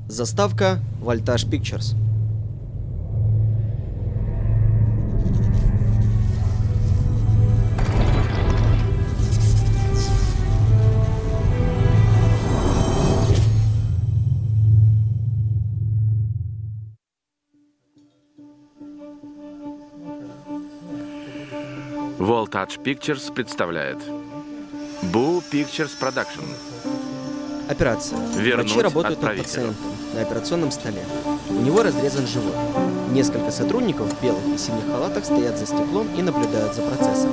Заставка Voltage Pictures. Voltage Pictures представляет Boo Pictures Production. Операция. Вернуть Врачи работают над отправителю. пациентом на операционном столе. У него разрезан живот. Несколько сотрудников в белых и синих халатах стоят за стеклом и наблюдают за процессом.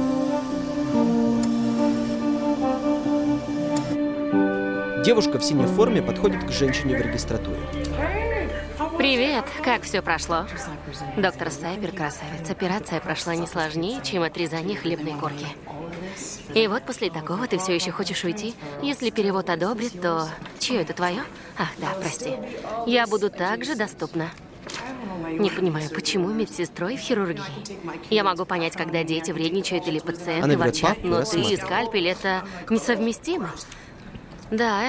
Девушка в синей форме подходит к женщине в регистратуре. Привет, как все прошло? Доктор Сайпер, красавец. Операция прошла не сложнее, чем отрезание хлебной корки. И вот после такого ты все еще хочешь уйти? Если перевод одобрит, то... Чье это твое? Ах, да, прости. Я буду также доступна. Не понимаю, почему медсестрой в хирургии? Я могу понять, когда дети вредничают или пациенты Она берет ворчат, папку и но ты и рассматривает. скальпель — это несовместимо. Да,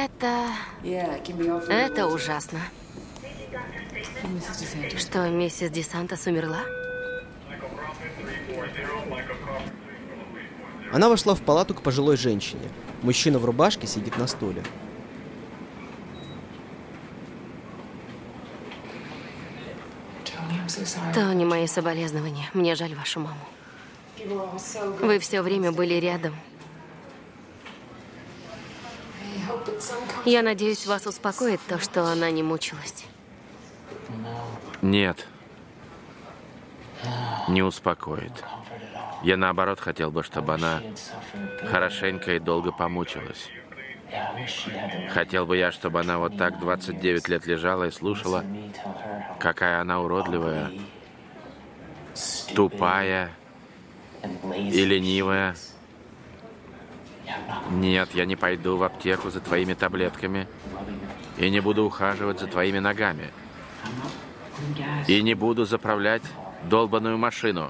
это ужасно. Что, миссис Десантос умерла? Она вошла в палату к пожилой женщине. Мужчина в рубашке сидит на стуле. Тони, мои соболезнования. Мне жаль вашу маму. Вы все время были рядом. Я надеюсь, вас успокоит то, что она не мучилась. Нет. Не успокоит. Я наоборот хотел бы, чтобы она хорошенько и долго помучилась. Хотел бы я, чтобы она вот так 29 лет лежала и слушала, какая она уродливая, тупая и ленивая. Нет, я не пойду в аптеку за твоими таблетками и не буду ухаживать за твоими ногами. И не буду заправлять долбаную машину.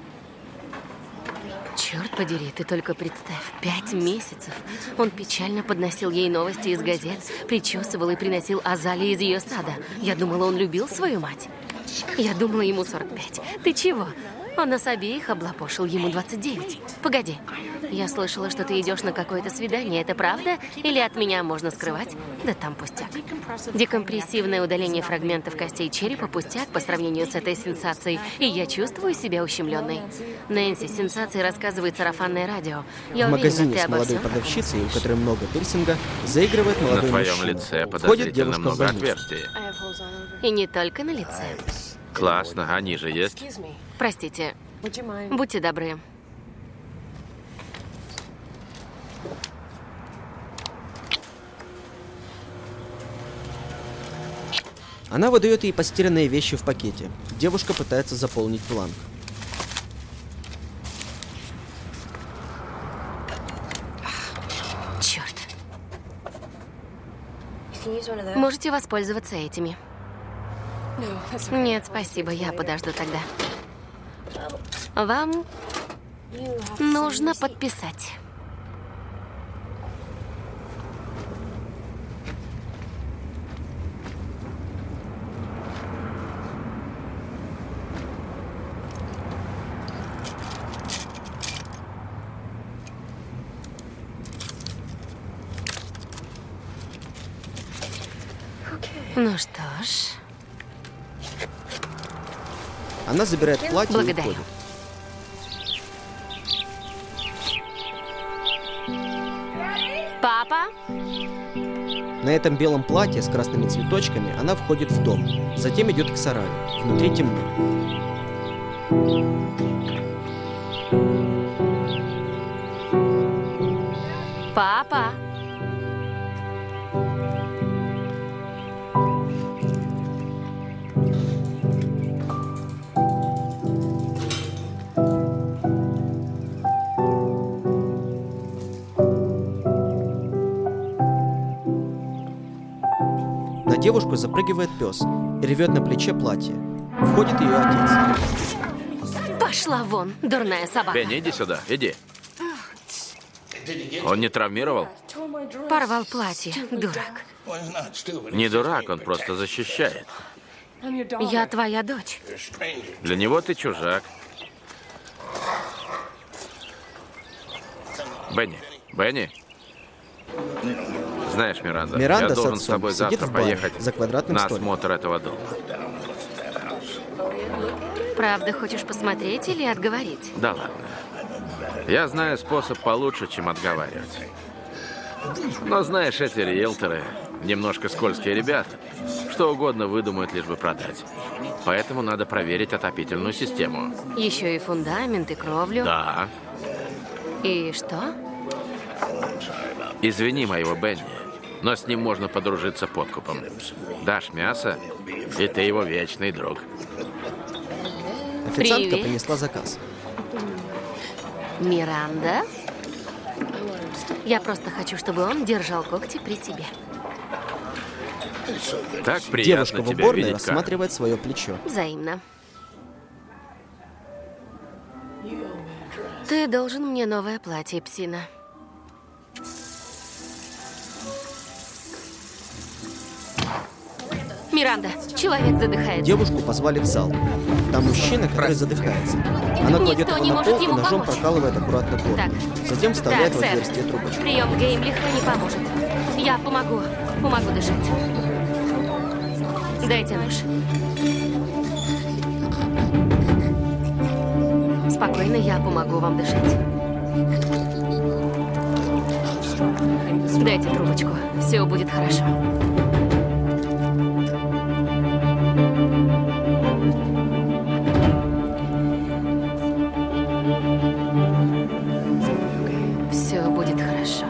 Черт подери, ты только представь, 5 месяцев. Он печально подносил ей новости из газет, причесывал и приносил азалии из ее сада. Я думала, он любил свою мать. Я думала, ему 45. Ты чего? Он нас обеих облапошил, ему 29. Погоди, я слышала, что ты идешь на какое-то свидание. Это правда? Или от меня можно скрывать? Да там пустяк. Декомпрессивное удаление фрагментов костей черепа пустяк по сравнению с этой сенсацией. И я чувствую себя ущемленной. Нэнси, сенсации рассказывает сарафанное радио. Я В уверена, магазине ты с обо молодой всем. продавщице, у которой много пирсинга, заигрывает На молодой твоем мужчина. лице Входит подозрительно девушка в много больницу. отверстий. И не только на лице. Классно, они же есть. Простите, будьте добры. Она выдает ей постиранные вещи в пакете. Девушка пытается заполнить бланк. Черт. Можете воспользоваться этими. Нет, спасибо, я подожду тогда. Вам нужно подписать. Ну что ж, Она забирает платье и благодарю. уходит. Папа? На этом белом платье с красными цветочками она входит в дом. Затем идет к сараю. Внутри темно. Папа? На девушку запрыгивает пес и рвет на плече платье. Входит ее отец. Пошла вон, дурная собака. Бенни, иди сюда, иди. Он не травмировал? Порвал платье, дурак. Не дурак, он просто защищает. Я твоя дочь. Для него ты чужак. Бенни. Знаешь, Миранда, Миранда я с должен с отцом тобой сидит завтра в баре поехать за квадратным на столиком. осмотр этого дома. Правда, хочешь посмотреть или отговорить? Да ладно. Я знаю способ получше, чем отговаривать. Но знаешь, эти риэлторы немножко скользкие ребята. Что угодно выдумают, лишь бы продать. Поэтому надо проверить отопительную систему. Еще и фундамент, и кровлю. Да. И что? Извини моего Бенни, но с ним можно подружиться подкупом. Дашь мясо, и ты его вечный друг. Официантка Привет. принесла заказ. Миранда? Я просто хочу, чтобы он держал когти при себе. Так приятно Девушка в тебя уборной видеть, Кар. рассматривает свое плечо. Взаимно. Ты должен мне новое платье, псина. Миранда, человек задыхается. Девушку позвали в зал. Там мужчина, который задыхается. Она кладет Никто его не на может пол и ему ножом помочь. прокалывает аккуратно горло. Так. Затем вставляет Так, в сэр. отверстие трубочку. Прием Геймлиха не поможет. Я помогу. Помогу дышать. Дайте нож. Спокойно, я помогу вам дышать. Дайте трубочку. Все будет хорошо. Все будет хорошо.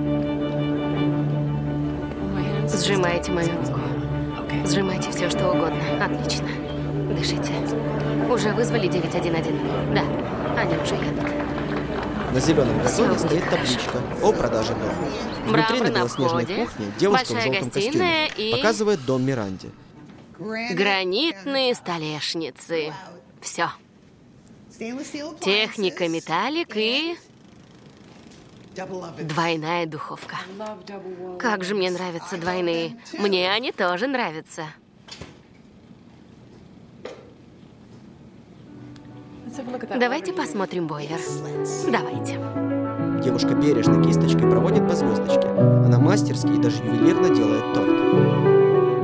Сжимайте мою руку. Сжимайте все, что угодно. Отлично. Дышите. Уже вызвали 911? Да, они уже едут. На зеленом Всё газоне будет стоит хорошо. табличка о продаже дома. Внутри Мрамор на на белоснежной входе, кухне девушка в большая желтом гостиная костюме и- показывает дом Миранде. Гранитные столешницы. Все. Техника металлик и двойная духовка. Как же мне нравятся двойные. Мне они тоже нравятся. Давайте посмотрим бойлер. Давайте. Девушка бережно кисточкой проводит по звездочке. Она мастерски и даже ювелирно делает торт.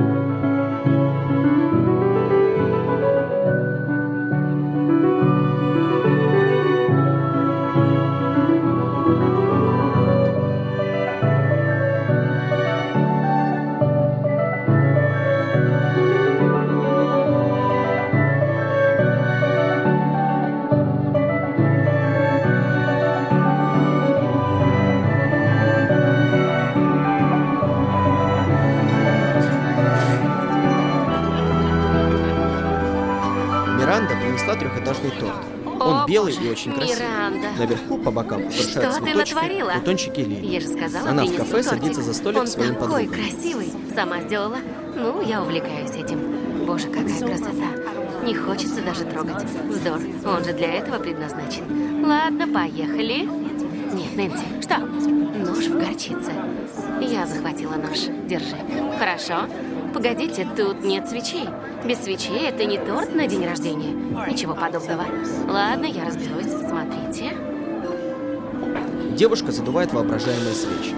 Миранда принесла трехэтажный торт. Он О, белый боже, и очень красивый. Миранда. Наверху по бокам украшают Что ты цветочки, натворила? бутончики лилий. Я же сказала, Она в принесу кафе тортик. садится за столик Он к своим такой подругам. красивый. Сама сделала. Ну, я увлекаюсь этим. Боже, какая красота. Не хочется даже трогать. Вздор. Он же для этого предназначен. Ладно, поехали. Нет, Нэнси, что? Нож в горчице. Я захватила нож. Держи. Хорошо. Погодите, тут нет свечей. Без свечей это не торт на день рождения. Ничего подобного. Ладно, я разберусь. Смотрите. Девушка задувает воображаемые свечи.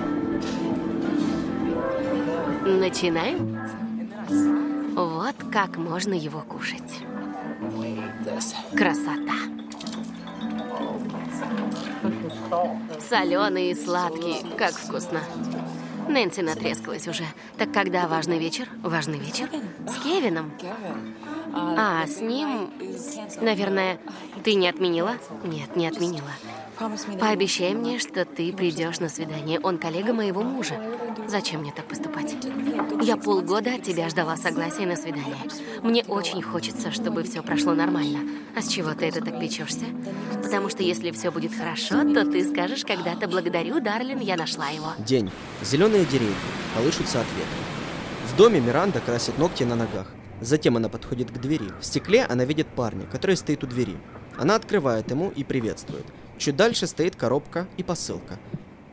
Начинаем. Вот как можно его кушать. Красота. Соленый и сладкий. Как вкусно. Нэнси натрескалась уже. Так когда важный вечер? Важный вечер? С Кевином. А, с ним... Наверное, ты не отменила? Нет, не отменила. Пообещай мне, что ты придешь на свидание. Он коллега моего мужа. Зачем мне так поступать? Я полгода от тебя ждала согласия на свидание. Мне очень хочется, чтобы все прошло нормально. А с чего ты это так печешься? Потому что если все будет хорошо, то ты скажешь когда-то: благодарю, Дарлин, я нашла его. День. Зеленые деревья. Колышутся от ветра. В доме Миранда красит ногти на ногах. Затем она подходит к двери. В стекле она видит парня, который стоит у двери. Она открывает ему и приветствует. Чуть дальше стоит коробка и посылка.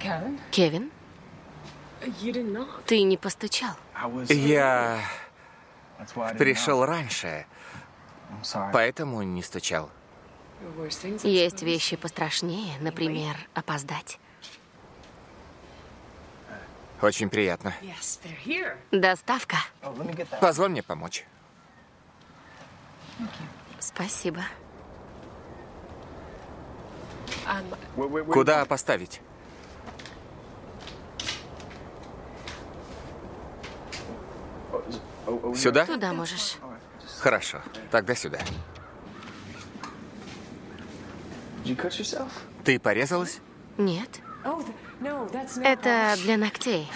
Кевин, ты не постучал. Я пришел раньше, поэтому не стучал. Есть вещи пострашнее, например, опоздать. Очень приятно. Доставка. Позволь мне помочь. Спасибо. Куда поставить? Сюда? Туда можешь. Хорошо, тогда сюда. Ты порезалась? Нет. Это для ногтей.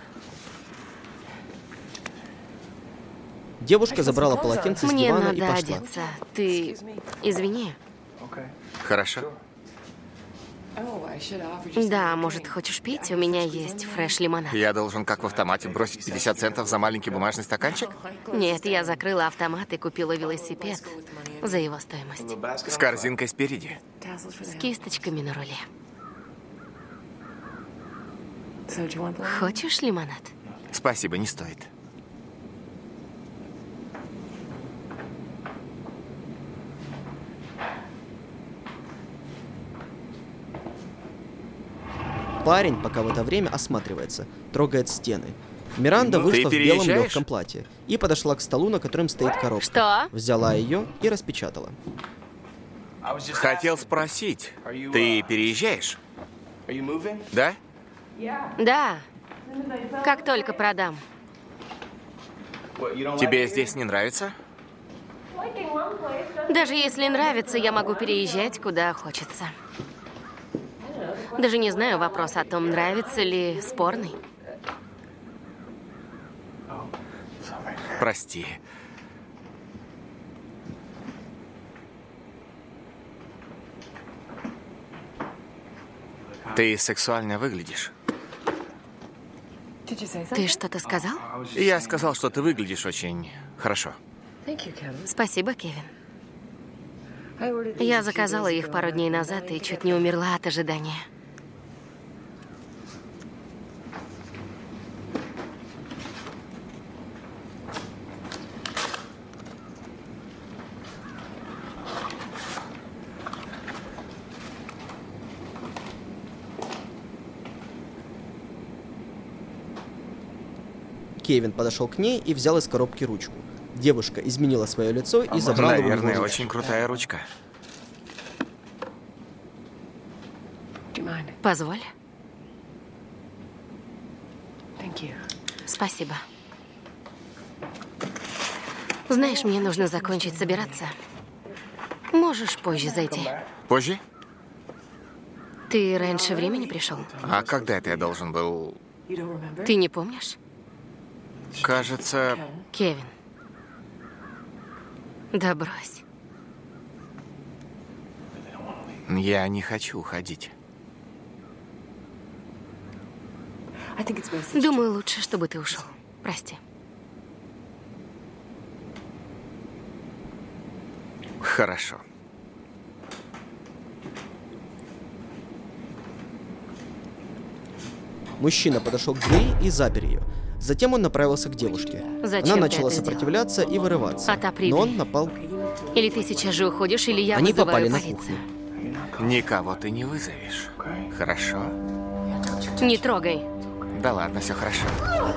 Девушка забрала полотенце с Мне дивана и надо пошла. одеться. Ты извини. Хорошо. Да, может, хочешь пить? У меня есть фреш-лимонад. Я должен, как в автомате, бросить 50 центов за маленький бумажный стаканчик? Нет, я закрыла автомат и купила велосипед за его стоимость. С корзинкой спереди. С кисточками на руле. Хочешь лимонад? Спасибо, не стоит. Парень пока в это время осматривается, трогает стены. Миранда вышла в белом переезжаешь? легком платье и подошла к столу, на котором стоит коробка. Что? Взяла ее и распечатала. Хотел спросить, ты переезжаешь? Да? Да. Как только продам. Тебе здесь не нравится? Даже если нравится, я могу переезжать куда хочется. Даже не знаю, вопрос о том, нравится ли, спорный. Прости. Ты сексуально выглядишь. Ты что-то сказал? Я сказал, что ты выглядишь очень хорошо. Спасибо, Кевин. Я заказала их пару дней назад и чуть не умерла от ожидания. Кевин подошел к ней и взял из коробки ручку. Девушка изменила свое лицо и забрала у него Наверное, ручку. очень крутая ручка. Позволь. Спасибо. Знаешь, мне нужно закончить собираться. Можешь позже зайти. Позже? Ты раньше времени пришел? А когда это я должен был... Ты не помнишь? Кажется... Кевин. Да брось. Я не хочу уходить. Думаю, лучше, чтобы ты ушел. Прости. Хорошо. Мужчина подошел к двери и запер ее. Затем он направился к девушке. Зачем Она ты начала это сопротивляться и вырываться. Отопри Но дверь. он напал. Или ты сейчас же уходишь, или я Они попали вызываю на полицию. кухню. Никого ты не вызовешь. Хорошо? Не трогай. Да ладно, все хорошо.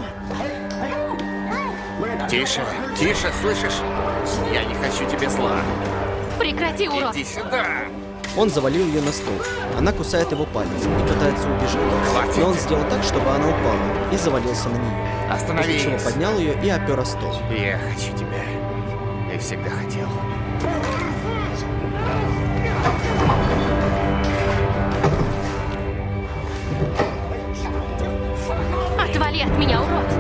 Тише, тише, слышишь? Я не хочу тебе зла. Прекрати, урод! Иди сюда. Он завалил ее на стол. Она кусает его палец и пытается убежать. Хватит. Но он сделал так, чтобы она упала, и завалился на нее. После Остановись. чего поднял ее и опер о стол. Я хочу тебя. И всегда хотел. Отвали от меня, урод!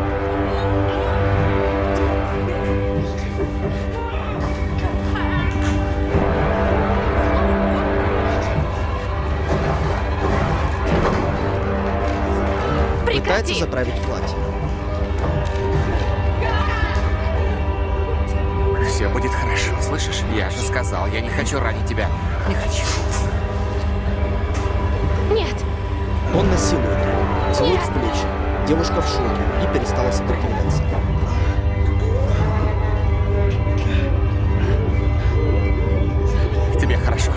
Пытается Прекрати! заправить платье. Все будет хорошо, слышишь? Я же сказал, я не хочу ранить тебя. Не хочу. Нет! Он насилует ее. Девушка в шоке и перестала сопротивляться. Тебе хорошо.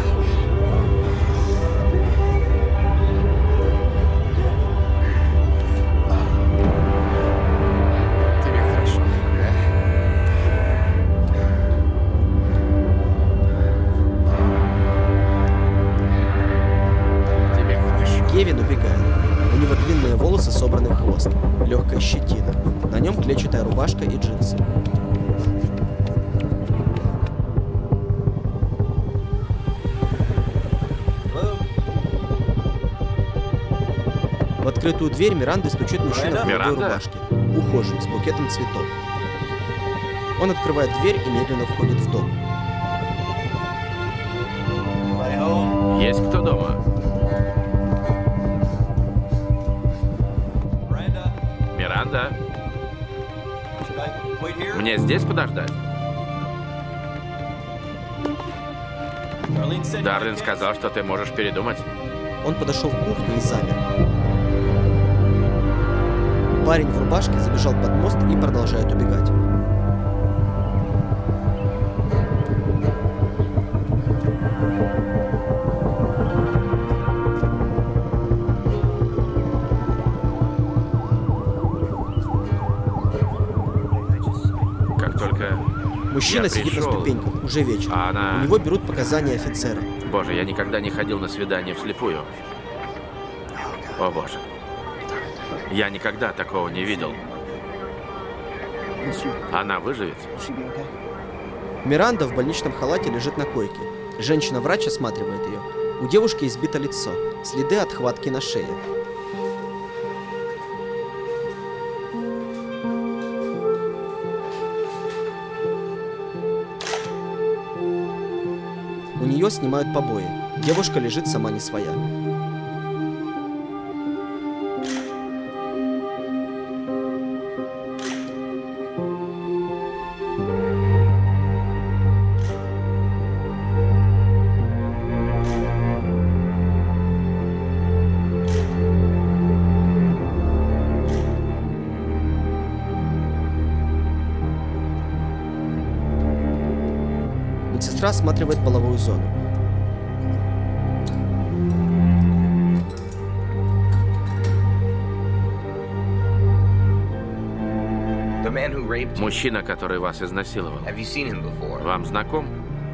Тебе хорошо, да? Тебе хорошо. Кевин убегает. У него длинные волосы собраны в хвост, легкая щетина. На нем клетчатая рубашка и джинсы. В открытую дверь Миранды стучит мужчина в голубой Миранда? рубашке, ухожен, с букетом цветов. Он открывает дверь и медленно входит в дом. Есть кто дома? Миранда? Мне здесь подождать? Дарлин сказал, что ты можешь передумать. Он подошел в кухню и замер. Парень в рубашке забежал под мост и продолжает убегать. Как только... Мужчина Я сидит на пришел, ступеньках, уже вечер. а она- У него берут показания офицера. Боже, я никогда не ходил на свидание вслепую. О, боже. Я никогда такого не видел. Она выживет? Миранда в больничном халате лежит на койке. Женщина-врач осматривает ее. У девушки избито лицо, следы от хватки на шее. У нее снимают побои. Девушка лежит сама не своя. Медсестра осматривает половую зону. Мужчина, который вас изнасиловал. Вам знаком?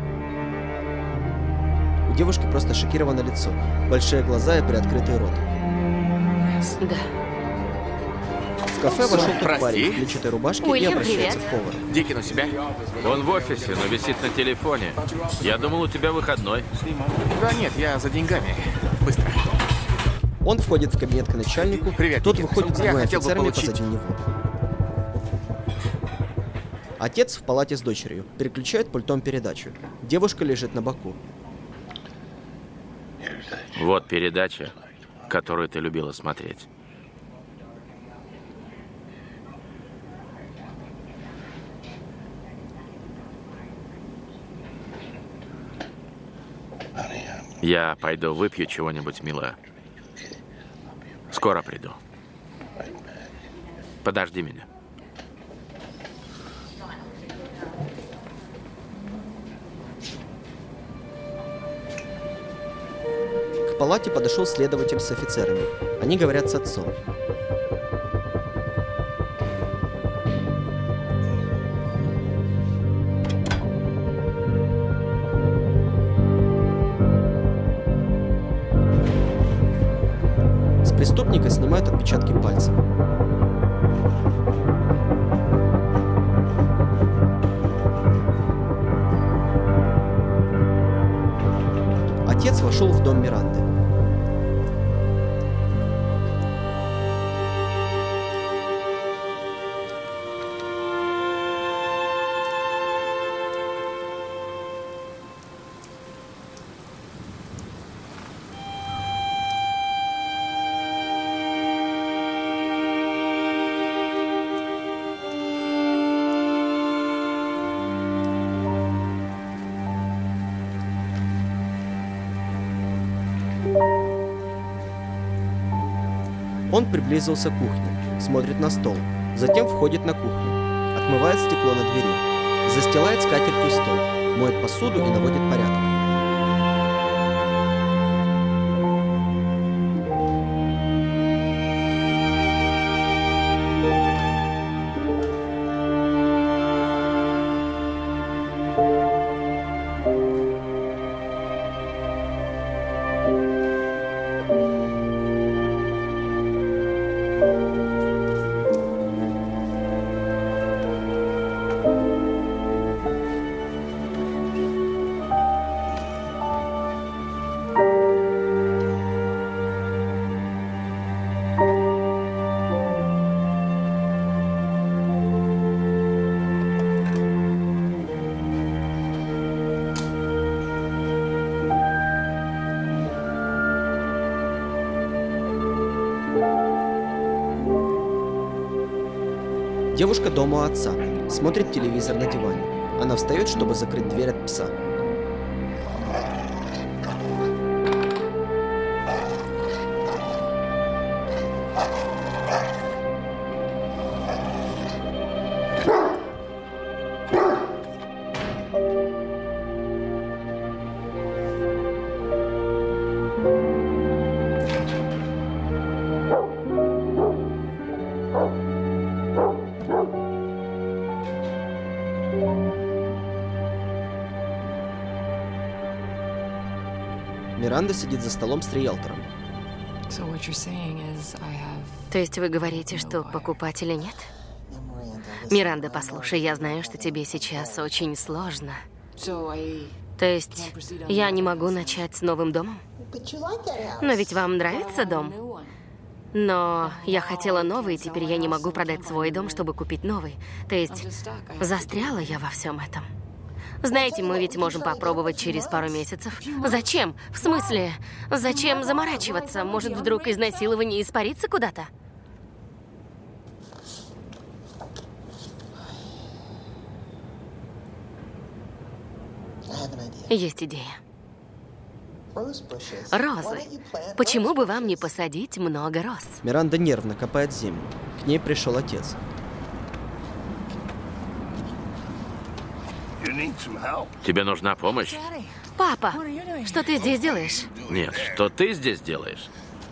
У девушки просто шокировано лицо, большие глаза и приоткрытый рот. Да. В кафе вошел тот Прости. парень в клетчатой рубашке и Уильям, обращается привет. к повару. Дикин у себя? Он в офисе, но висит на телефоне. Я думал, у тебя выходной. Да нет, я за деньгами. Быстро. Он входит в кабинет к начальнику, Привет, тот Никита. выходит с Я двумя хотел бы офицерами получить- позади него. Отец в палате с дочерью, переключает пультом передачу. Девушка лежит на боку. Вот передача, которую ты любила смотреть. Я пойду выпью чего-нибудь, милая. Скоро приду. Подожди меня. К палате подошел следователь с офицерами. Они говорят с отцом. С преступника снимают отпечатки пальцев. Отец вошел в дом Миранды. Он приблизился к кухне. смотрит на стол, затем входит на кухню, отмывает стекло на двери, застилает скатертью стол, моет посуду и наводит порядок. Девушка дома у отца, смотрит телевизор на диване. Она встает, чтобы закрыть дверь от пса. Миранда сидит за столом с риэлтором. То есть вы говорите, что покупателя нет? Миранда, послушай, я знаю, что тебе сейчас очень сложно. То есть я не могу начать с новым домом? Но ведь вам нравится дом? Но я хотела новый, и теперь я не могу продать свой дом, чтобы купить новый. То есть застряла я во всем этом. Знаете, мы ведь можем попробовать через пару месяцев. Зачем? В смысле? Зачем заморачиваться? Может, вдруг изнасилование испарится куда-то? Есть идея. Розы. Почему бы вам не посадить много роз? Миранда нервно копает землю. К ней пришел отец. Тебе нужна помощь? Папа, что ты здесь делаешь? Нет, что ты здесь делаешь?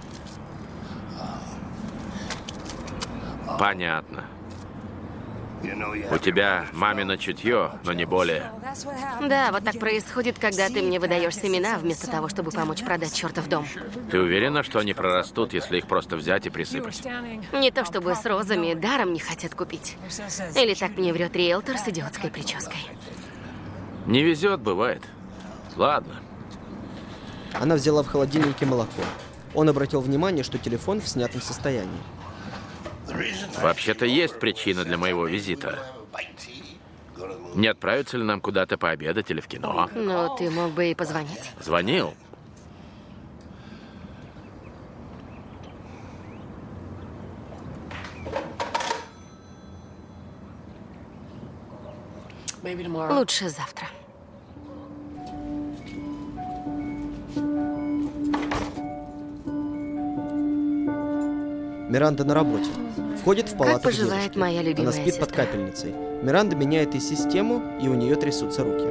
Понятно. У тебя мамино чутье, но не более. Да, вот так происходит, когда ты мне выдаешь семена, вместо того, чтобы помочь продать чертов дом. Ты уверена, что они прорастут, если их просто взять и присыпать? Не то чтобы с розами даром не хотят купить. Или так мне врет риэлтор с идиотской прической. Не везет, бывает. Ладно. Она взяла в холодильнике молоко. Он обратил внимание, что телефон в снятом состоянии. Вообще-то есть причина для моего визита. Не отправиться ли нам куда-то пообедать или в кино? Ну, ты мог бы и позвонить. Звонил. Лучше завтра. Миранда на работе. Входит в палату Как поживает девушки. моя любимая Она спит под сестра? капельницей. Миранда меняет ей систему, и у нее трясутся руки.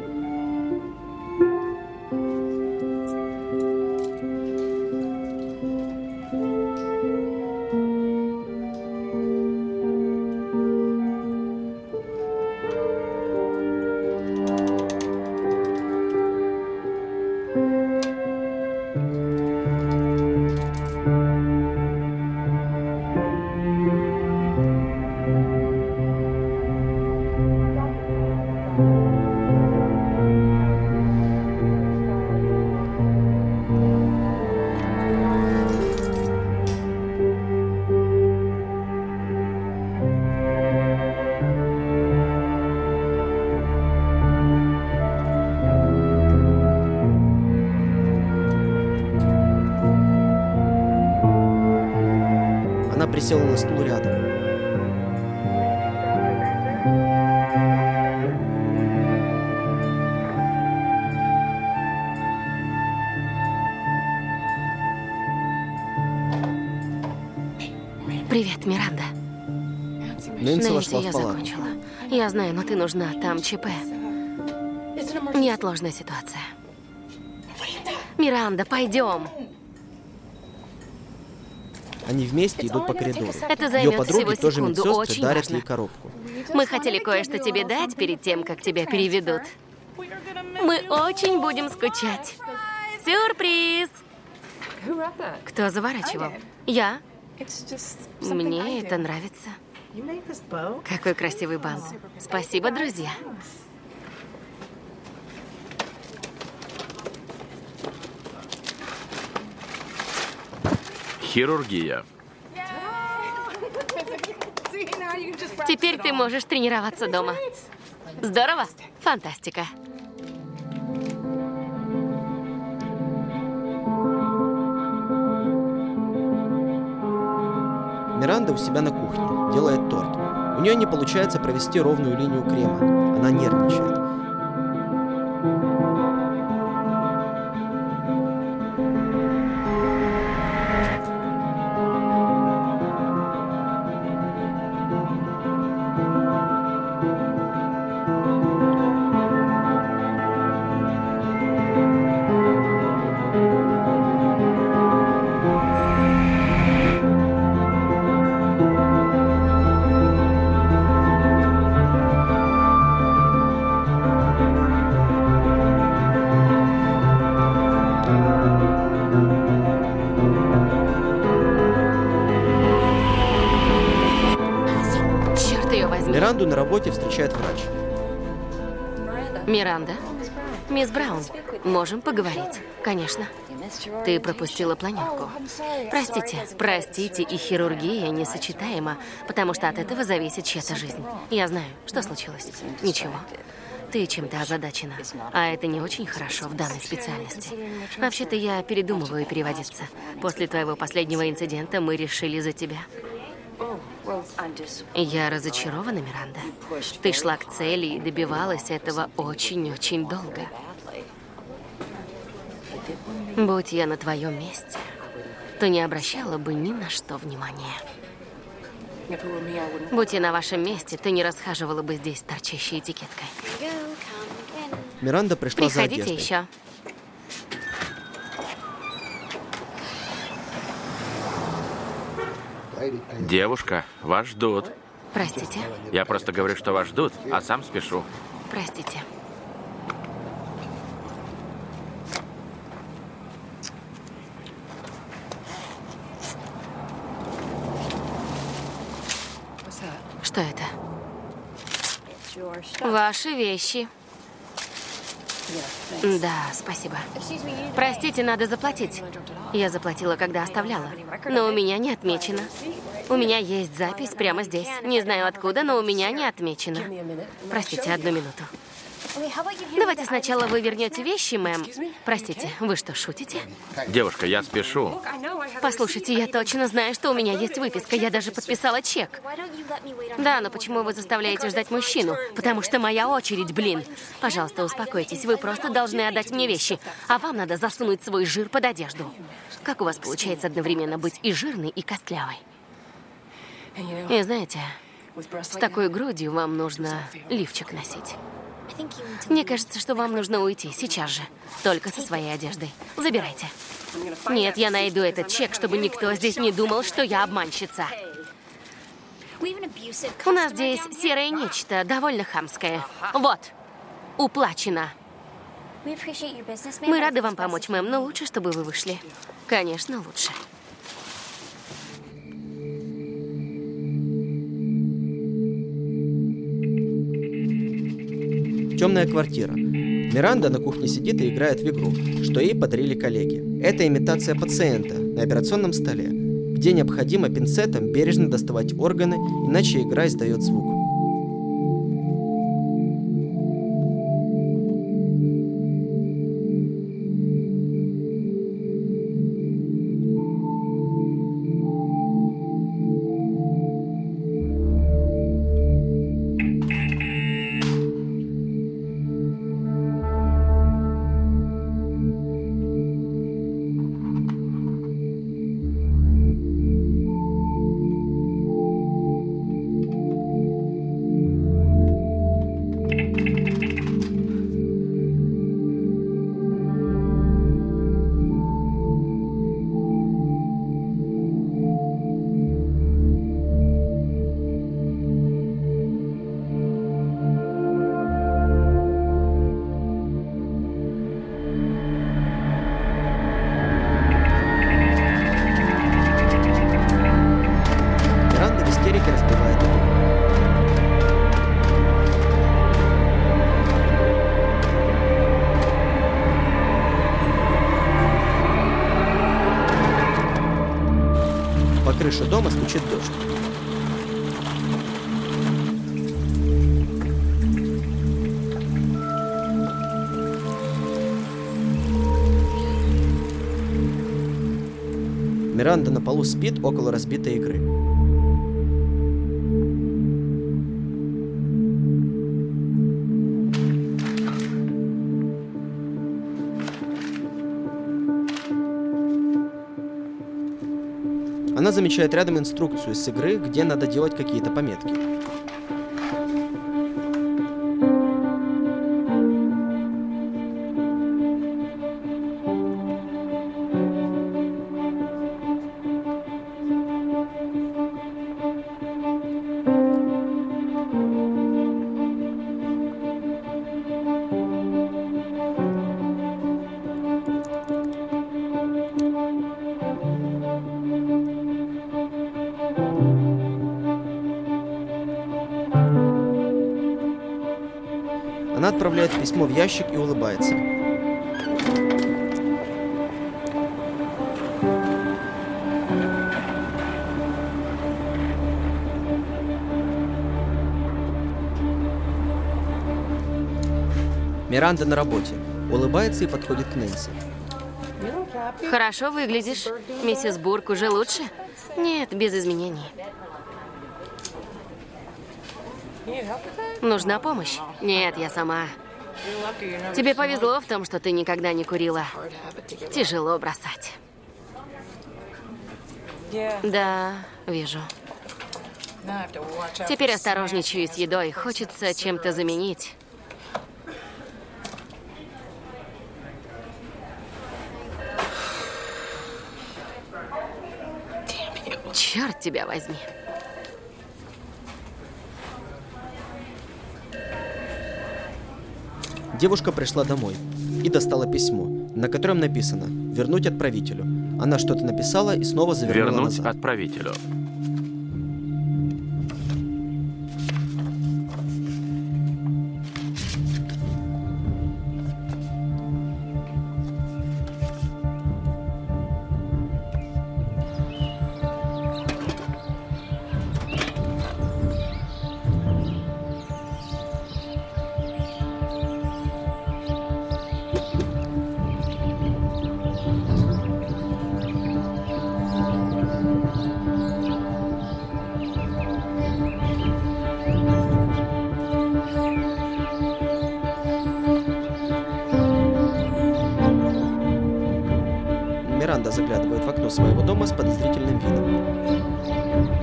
Она присела на стул рядом. Привет, Миранда. Нэнси вошла я в палату. закончила. Я знаю, но ты нужна. Там ЧП. Неотложная ситуация. Миранда, пойдем. Они вместе идут по коридору. Это Ее займет подруги, всего тоже секунду. медсестры, Очень дарят важно. ей коробку. Мы хотели кое-что тебе дать перед тем, как тебя переведут. Мы очень будем скучать. Сюрприз! Кто заворачивал? Я. Мне это нравится. Какой красивый бант. Спасибо, друзья. Хирургия. Теперь ты можешь тренироваться дома. Здорово? Фантастика. Миранда у себя на кухне, делает торт. У нее не получается провести ровную линию крема. Она нервничает. Черт ее возьми. Миранду на работе встречает врач. Миранда? Мисс Браун, можем поговорить? Конечно. Ты пропустила планерку. Простите, и хирургия несочетаема, потому что от этого зависит чья-то жизнь. Я знаю, что случилось. Ничего. Ты чем-то озадачена, а это не очень хорошо в данной специальности. Вообще-то я передумываю переводиться. После твоего последнего инцидента мы решили за тебя. Я разочарована, Миранда. Ты шла к цели и добивалась этого очень-очень долго. Будь я на твоем месте, то не обращала бы ни на что внимания. Будь я на вашем месте, ты не расхаживала бы здесь торчащей этикеткой. Миранда пришла за Приходите одеждой. еще. Девушка, вас ждут. Простите, Я просто говорю, что вас ждут, а сам спешу. простите. Что это? Ваши вещи. Да, спасибо. Простите, надо заплатить. Я заплатила, когда оставляла. Но у меня не отмечено. У меня есть запись прямо здесь. Не знаю откуда, но у меня не отмечено. Простите, 1 минуту. Давайте сначала вы вернете вещи, мэм. Простите, вы что, шутите? Девушка, я спешу. Послушайте, я точно знаю, что у меня есть выписка. Я даже подписала чек. Да, но почему вы заставляете ждать мужчину? Потому что моя очередь, блин. Пожалуйста, успокойтесь. Вы просто должны отдать мне вещи. А вам надо засунуть свой жир под одежду. Как у вас получается одновременно быть и жирной, и костлявой? И знаете, с такой грудью вам нужно лифчик носить. Мне кажется, что вам нужно уйти сейчас же. Только со своей одеждой. Забирайте. Нет, я найду этот чек, чтобы никто здесь не думал, что я обманщица. У нас здесь серое нечто, довольно хамское. Вот, уплачено. Мы рады вам помочь, мэм, но лучше, чтобы вы вышли. Конечно, лучше. Темная квартира. Миранда на кухне сидит и играет в игру, что ей подарили коллеги. Это имитация пациента на операционном столе, где необходимо пинцетом бережно доставать органы, иначе игра издает звук. крыше дома стучит дождь. Миранда на полу спит около разбитой игры. Она замечает рядом инструкцию с игры, где надо делать какие-то пометки. Она отправляет письмо в ящик и улыбается. Миранда на работе. Улыбается и подходит к Нэнси. Хорошо выглядишь. Миссис Бурк уже лучше? Нет, без изменений. Нужна помощь? Нет, я сама. Тебе повезло в том, что ты никогда не курила. Тяжело бросать. Да, вижу. Теперь осторожничаю с едой. Хочется чем-то заменить. Черт тебя возьми. Девушка пришла домой и достала письмо, на котором написано «Вернуть отправителю». Она что-то написала и снова завернула Вернуть назад. отправителю. Миранда заглядывает в окно своего дома с подозрительным видом.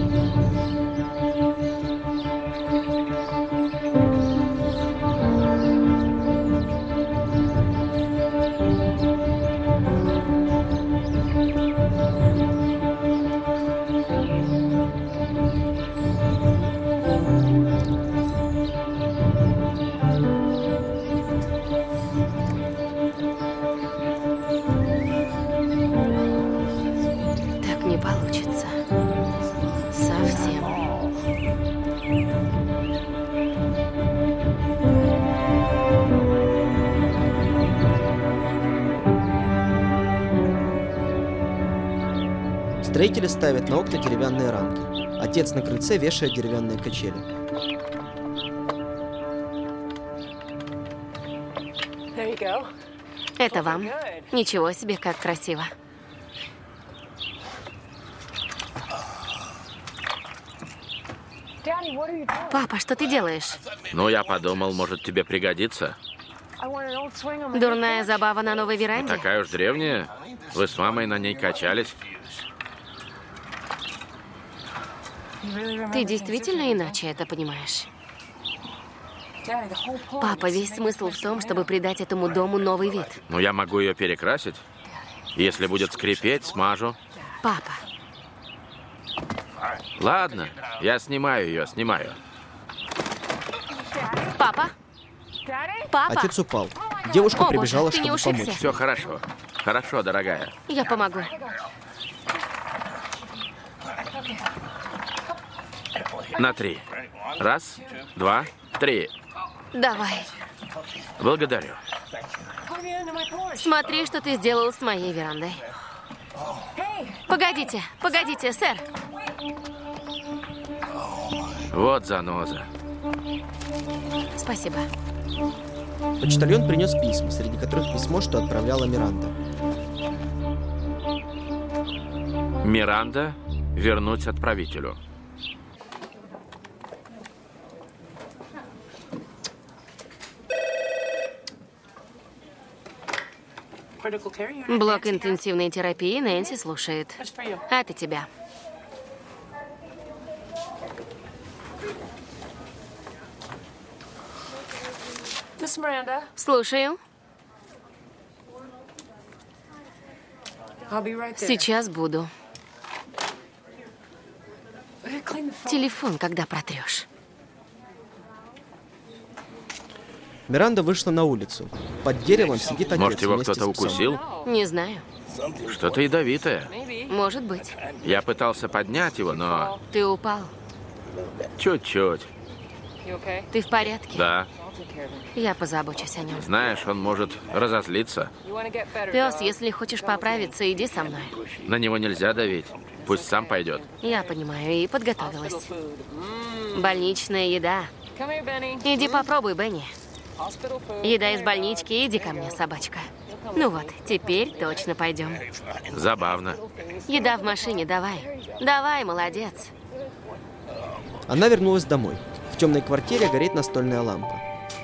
Так не получится. Совсем. Строители ставят на окна деревянные рамки. Отец на крыльце вешает деревянные качели. Это вам. Ничего себе, как красиво. Папа, что ты делаешь? Ну, я подумал, может, тебе пригодится. Дурная забава на новой веранде? Такая уж древняя. Вы с мамой на ней качались. Ты действительно иначе это понимаешь? Папа, весь смысл в том, чтобы придать этому дому новый вид. Ну, я могу ее перекрасить. Если будет скрипеть, смажу. Папа, Ладно, я снимаю ее, снимаю. папа, папа. Отец упал. Девушка О, боже, прибежала, ты не чтобы ушибся? помочь. Все хорошо. Хорошо, дорогая. Я помогу. На 3. 1, 2, 3. Давай. Благодарю. Смотри, что ты сделал с моей верандой. Погодите, погодите, сэр. Вот заноза. Спасибо. Почтальон принес письма, среди которых письмо, что отправляла Миранда. Миранда, вернуть отправителю. Блок интенсивной терапии Нэнси слушает. Это тебя. Слушаю. Сейчас буду. Телефон, когда протрешь. Миранда вышла на улицу. Под деревом сидит отец. Может, его вместе кто-то с псом. укусил? Не знаю. Что-то ядовитое. Может быть. Я пытался поднять его, но Ты упал. чуть-чуть. Ты в порядке? Да. Я позабочусь о нем. Знаешь, он может разозлиться. Пес, если хочешь поправиться, иди со мной. На него нельзя давить. Пусть сам пойдет. Я понимаю и подготовилась. Больничная еда. Иди попробуй, Бенни. Еда из больнички, иди ко мне, собачка. Ну вот, теперь точно пойдем. Забавно. Еда в машине, давай. Давай, молодец. Она вернулась домой. В темной квартире горит настольная лампа.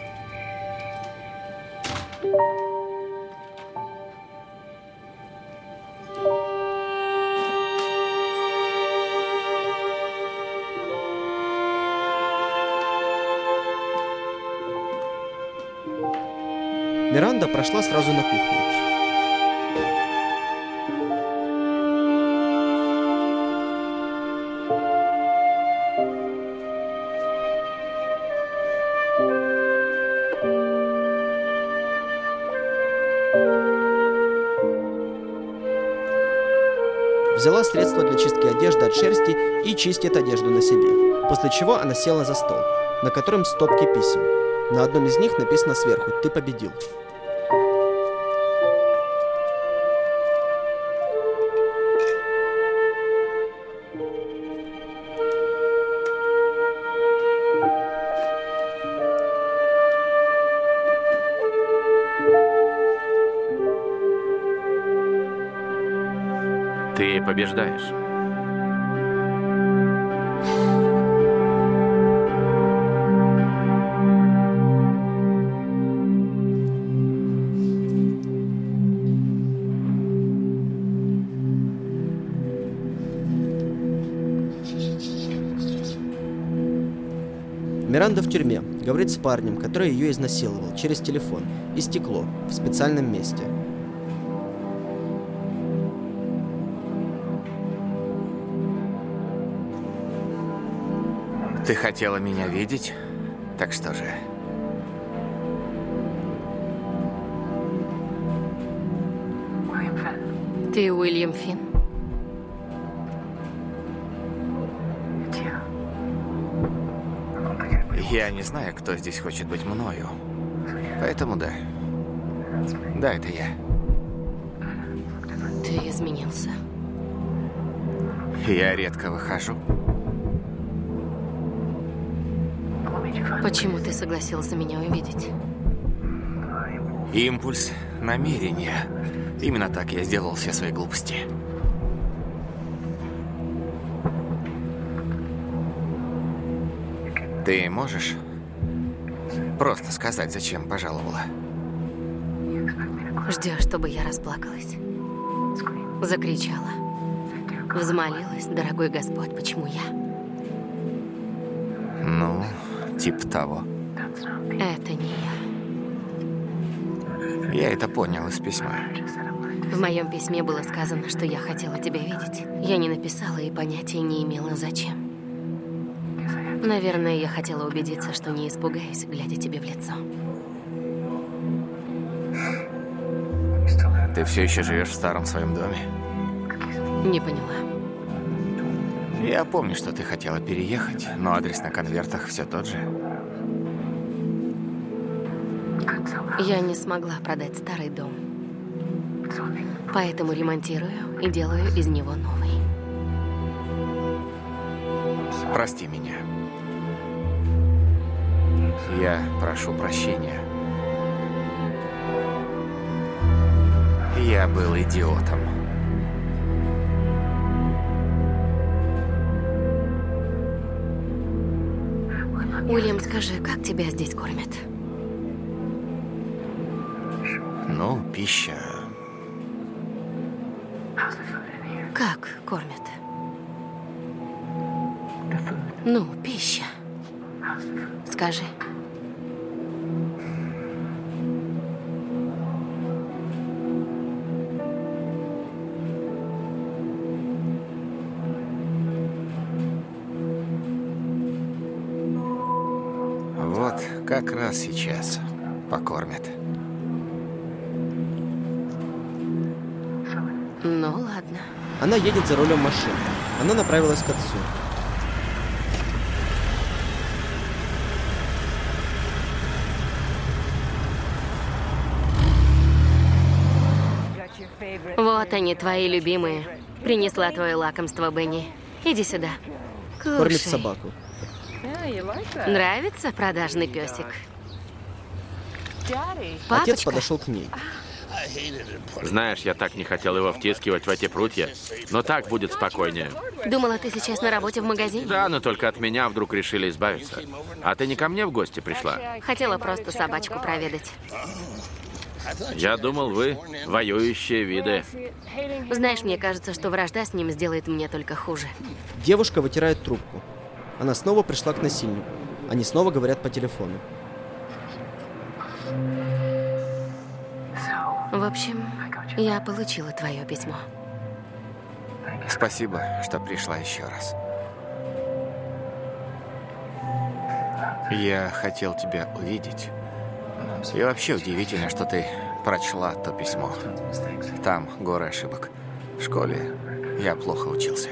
Миранда прошла сразу на кухню. Взяла средства для чистки одежды от шерсти и чистит одежду на себе. После чего она села за стол, на котором стопки писем. На одном из них написано сверху «Ты победил». Ты побеждаешь. Миранда в тюрьме, говорит с парнем, который ее изнасиловал, через телефон и стекло в специальном месте. Ты хотела меня видеть? Так что же? Ты Уильям Финн? Я не знаю, кто здесь хочет быть мною. Поэтому да. Да, это я. Ты изменился. Я редко выхожу. Почему ты согласился меня увидеть? Импульс, намерение. Именно так я сделал все свои глупости. Ты можешь просто сказать, зачем пожаловала? Ждешь, чтобы я расплакалась? Закричала. Взмолилась, дорогой Господь, почему я? Ну, типа того. Это не я. Я это понял из письма. В моем письме было сказано, что я хотела тебя видеть. Я не написала и понятия не имела, зачем. Наверное, я хотела убедиться, что не испугаюсь, глядя тебе в лицо. Ты все еще живешь в старом своем доме? Не поняла. Я помню, что ты хотела переехать, но адрес на конвертах все тот же. Я не смогла продать старый дом. Поэтому ремонтирую и делаю из него новый. Прости меня. Я прошу прощения. Я был идиотом. Уильям, скажи, как тебя здесь кормят? Ну, пища. Как кормят? Ну, пища. Скажи. Вот как раз сейчас покормят. Ну, ладно. Она едет за рулем машины. Она направилась к отцу. Вот они, твои любимые. Принесла твое лакомство, Бенни. Иди сюда. Кормит Кушай. собаку. Нравится продажный песик? Отец Папочка, подошел к ней. Знаешь, я так не хотел его втискивать в эти прутья, но так будет спокойнее. думала, ты сейчас на работе в магазине? Да, но только от меня вдруг решили избавиться. А ты не ко мне в гости пришла? Хотела просто собачку проведать. Я думал, вы воюющие виды. Знаешь, мне кажется, что вражда с ним сделает мне только хуже. Девушка вытирает трубку. Она снова пришла к насильнику. Они снова говорят по телефону. В общем, я получила твое письмо. Спасибо, что пришла еще раз. Я хотел тебя увидеть. И вообще удивительно, что ты прочла то письмо. Там горы ошибок. В школе я плохо учился.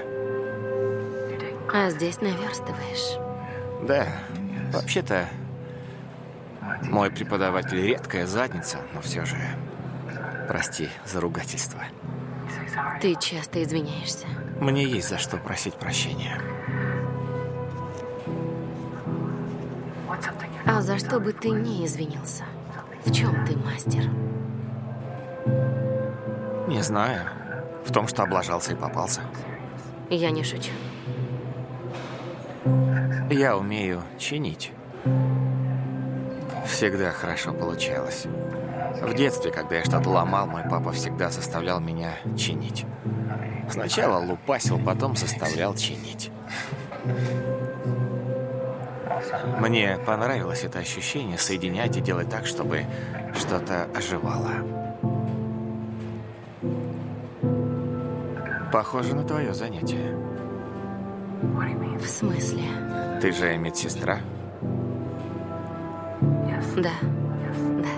А здесь наверстываешь. Да, вообще-то мой преподаватель редкая задница, но все же прости за ругательство. Ты часто извиняешься. Мне есть за что просить прощения. А за что бы ты не извинился? В чем ты мастер? Не знаю. В том, что облажался и попался. Я не шучу. Я умею чинить. Всегда хорошо получалось. В детстве, когда я что-то ломал, мой папа всегда заставлял меня чинить. Сначала лупасил, потом заставлял чинить. Мне понравилось это ощущение соединять и делать так, чтобы что-то оживало. Похоже на твое занятие. В смысле? Ты же медсестра? Да. Да.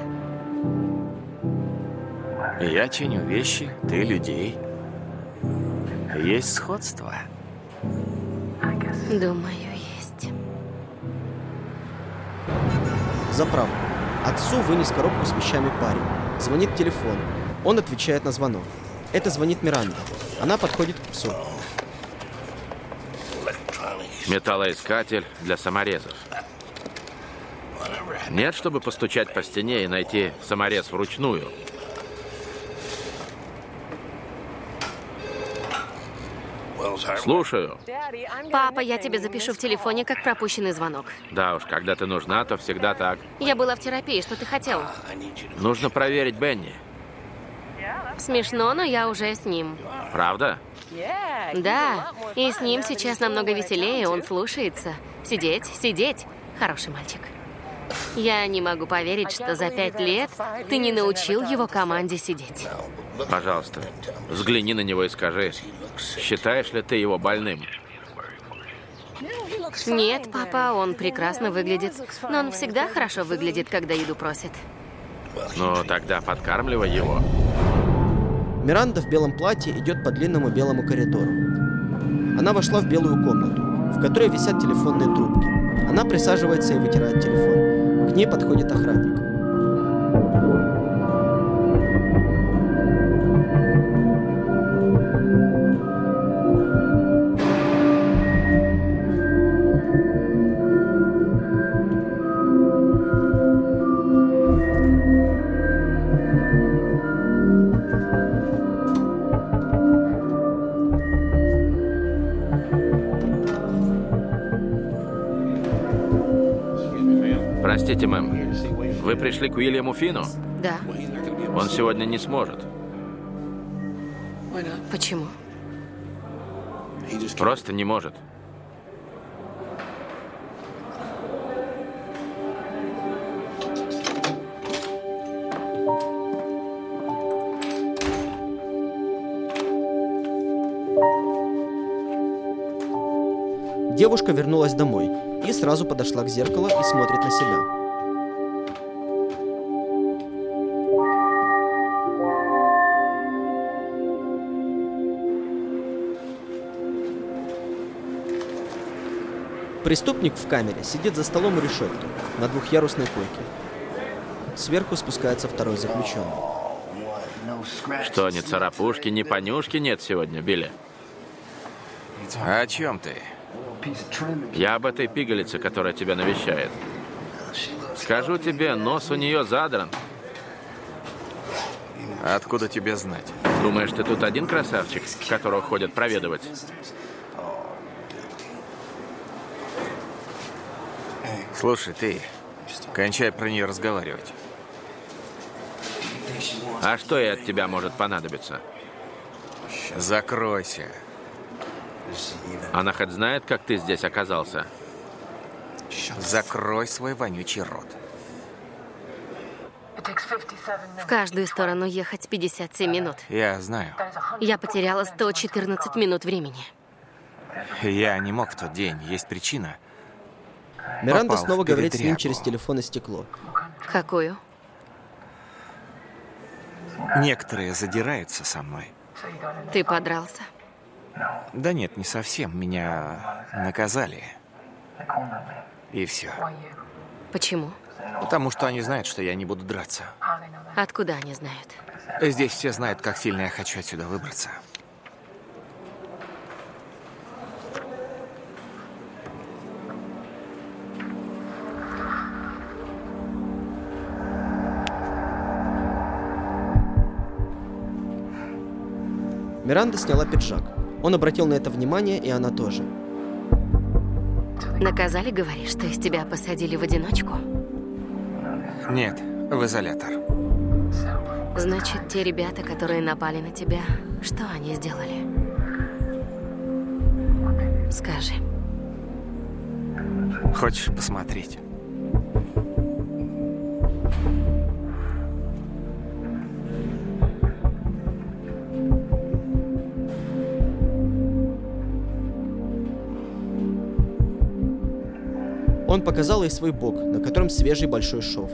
Я чиню вещи, ты людей. Есть сходство. Думаю, есть. Заправка. Отцу вынес коробку с вещами парень. Звонит телефон. Он отвечает на звонок. Это звонит Миранда. Она подходит к псу. Металлоискатель для саморезов. Нет, чтобы постучать по стене и найти саморез вручную. Слушаю. Папа, я тебе запишу в телефоне, как пропущенный звонок. Да уж, когда ты нужна, то всегда так. Я была в терапии, что ты хотел? Нужно проверить Бенни. Смешно, но я уже с ним. Правда? Да, и с ним сейчас намного веселее, он слушается. Сидеть, сидеть. Хороший мальчик. Я не могу поверить, что за 5 лет ты не научил его команде сидеть. Пожалуйста, взгляни на него и скажи, считаешь ли ты его больным? Нет, папа, он прекрасно выглядит. Но он всегда хорошо выглядит, когда еду просит. Ну, тогда подкармливай его. Миранда в белом платье идет по длинному белому коридору. Она вошла в белую комнату, в которой висят телефонные трубки. Она присаживается и вытирает телефон. К ней подходит охранник. Простите, мэм. Вы пришли к Уильяму Фину? Да. Он сегодня не сможет. Почему? Просто не может. Девушка вернулась домой и сразу подошла к зеркалу и смотрит на себя. Преступник в камере сидит за столом у решетки на двухъярусной койке. Сверху спускается второй заключенный. Что, ни царапушки, ни понюшки нет сегодня, Билли? О чем ты? Я об этой пигалице, которая тебя навещает. Скажу тебе, нос у нее задран. Откуда тебе знать? Думаешь, ты тут один красавчик, которого ходят проведывать? Слушай, ты, кончай про нее разговаривать. А что ей от тебя может понадобиться? Закройся. Она хоть знает, как ты здесь оказался? Закрой свой вонючий рот. В каждую сторону ехать 57 минут. Я знаю. Я потеряла 114 минут времени. Я не мог в тот день. Есть причина. Миранда Попал снова в говорит с ним перетряпу. через телефон и стекло. Какую? Некоторые задираются со мной. Ты подрался? Да нет, не совсем. Меня наказали. И все. Почему? Потому что они знают, что я не буду драться. Откуда они знают? Здесь все знают, как сильно я хочу отсюда выбраться. Миранда сняла пиджак. Он обратил на это внимание, и она тоже. Наказали, говоришь, что из тебя посадили в одиночку? Нет, в изолятор. Значит, те ребята, которые напали на тебя, что они сделали? Скажи. Хочешь посмотреть? Он показал ей свой бок, на котором свежий большой шов.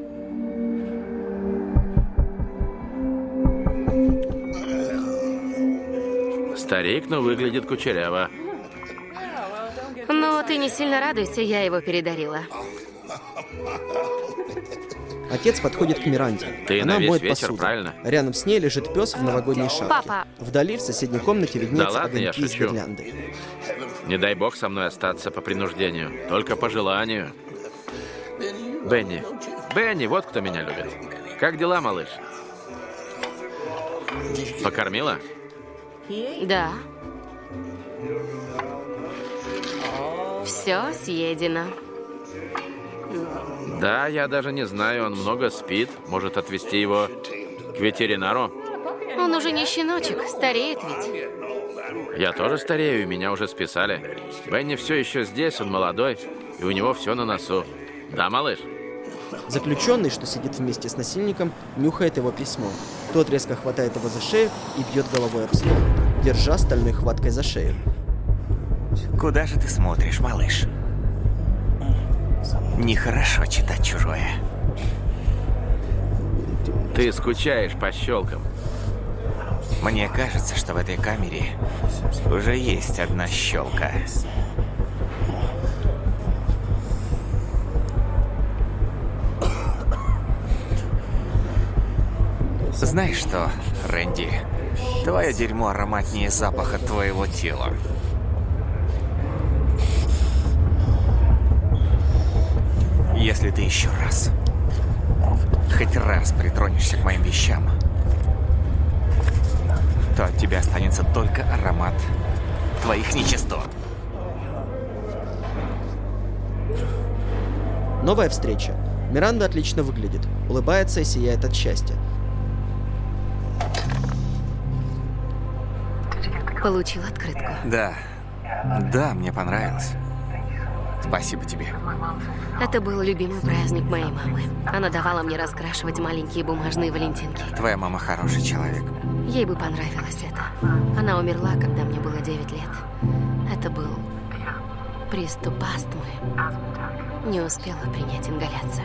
Старик, но выглядит кучеряво. Ну, ты не сильно радуйся, я его передарила. Отец подходит к Миранде. Ты Она на весь моет вечер, посуду. правильно? Рядом с ней лежит пес в новогодней шапке. Папа. Вдали, в соседней комнате, виднеются Да ладно, я огоньки из шучу. гирлянды. Не дай бог со мной остаться по принуждению. Только по желанию. Бенни. Бенни, вот кто меня любит. Как дела, малыш? Покормила? Да. Все съедено. Да, я даже не знаю, он много спит. Может, отвезти его к ветеринару? Он уже не щеночек, стареет ведь. Я тоже старею, и меня уже списали. Бенни все еще здесь, он молодой, и у него все на носу. Да, малыш? Заключенный, что сидит вместе с насильником, нюхает его письмо. Тот резко хватает его за шею и бьет головой об стол, держа стальной хваткой за шею. Куда же ты смотришь, малыш? Нехорошо читать чужое. Ты скучаешь по щелкам. Мне кажется, что в этой камере уже есть одна щелка. Знаешь что, Рэнди? Твое дерьмо ароматнее запаха твоего тела. Если ты еще раз, хоть раз притронешься к моим вещам, то от тебя останется только аромат твоих нечистот. Новая встреча. Миранда отлично выглядит, улыбается и сияет от счастья. Получил открытку. Да. Да, мне понравилось. Спасибо тебе. Это был любимый праздник моей мамы. Она давала мне раскрашивать маленькие бумажные валентинки. Твоя мама хороший человек. Ей бы понравилось это. Она умерла, когда мне было 9 лет. Это был приступ астмы. Не успела принять ингаляцию.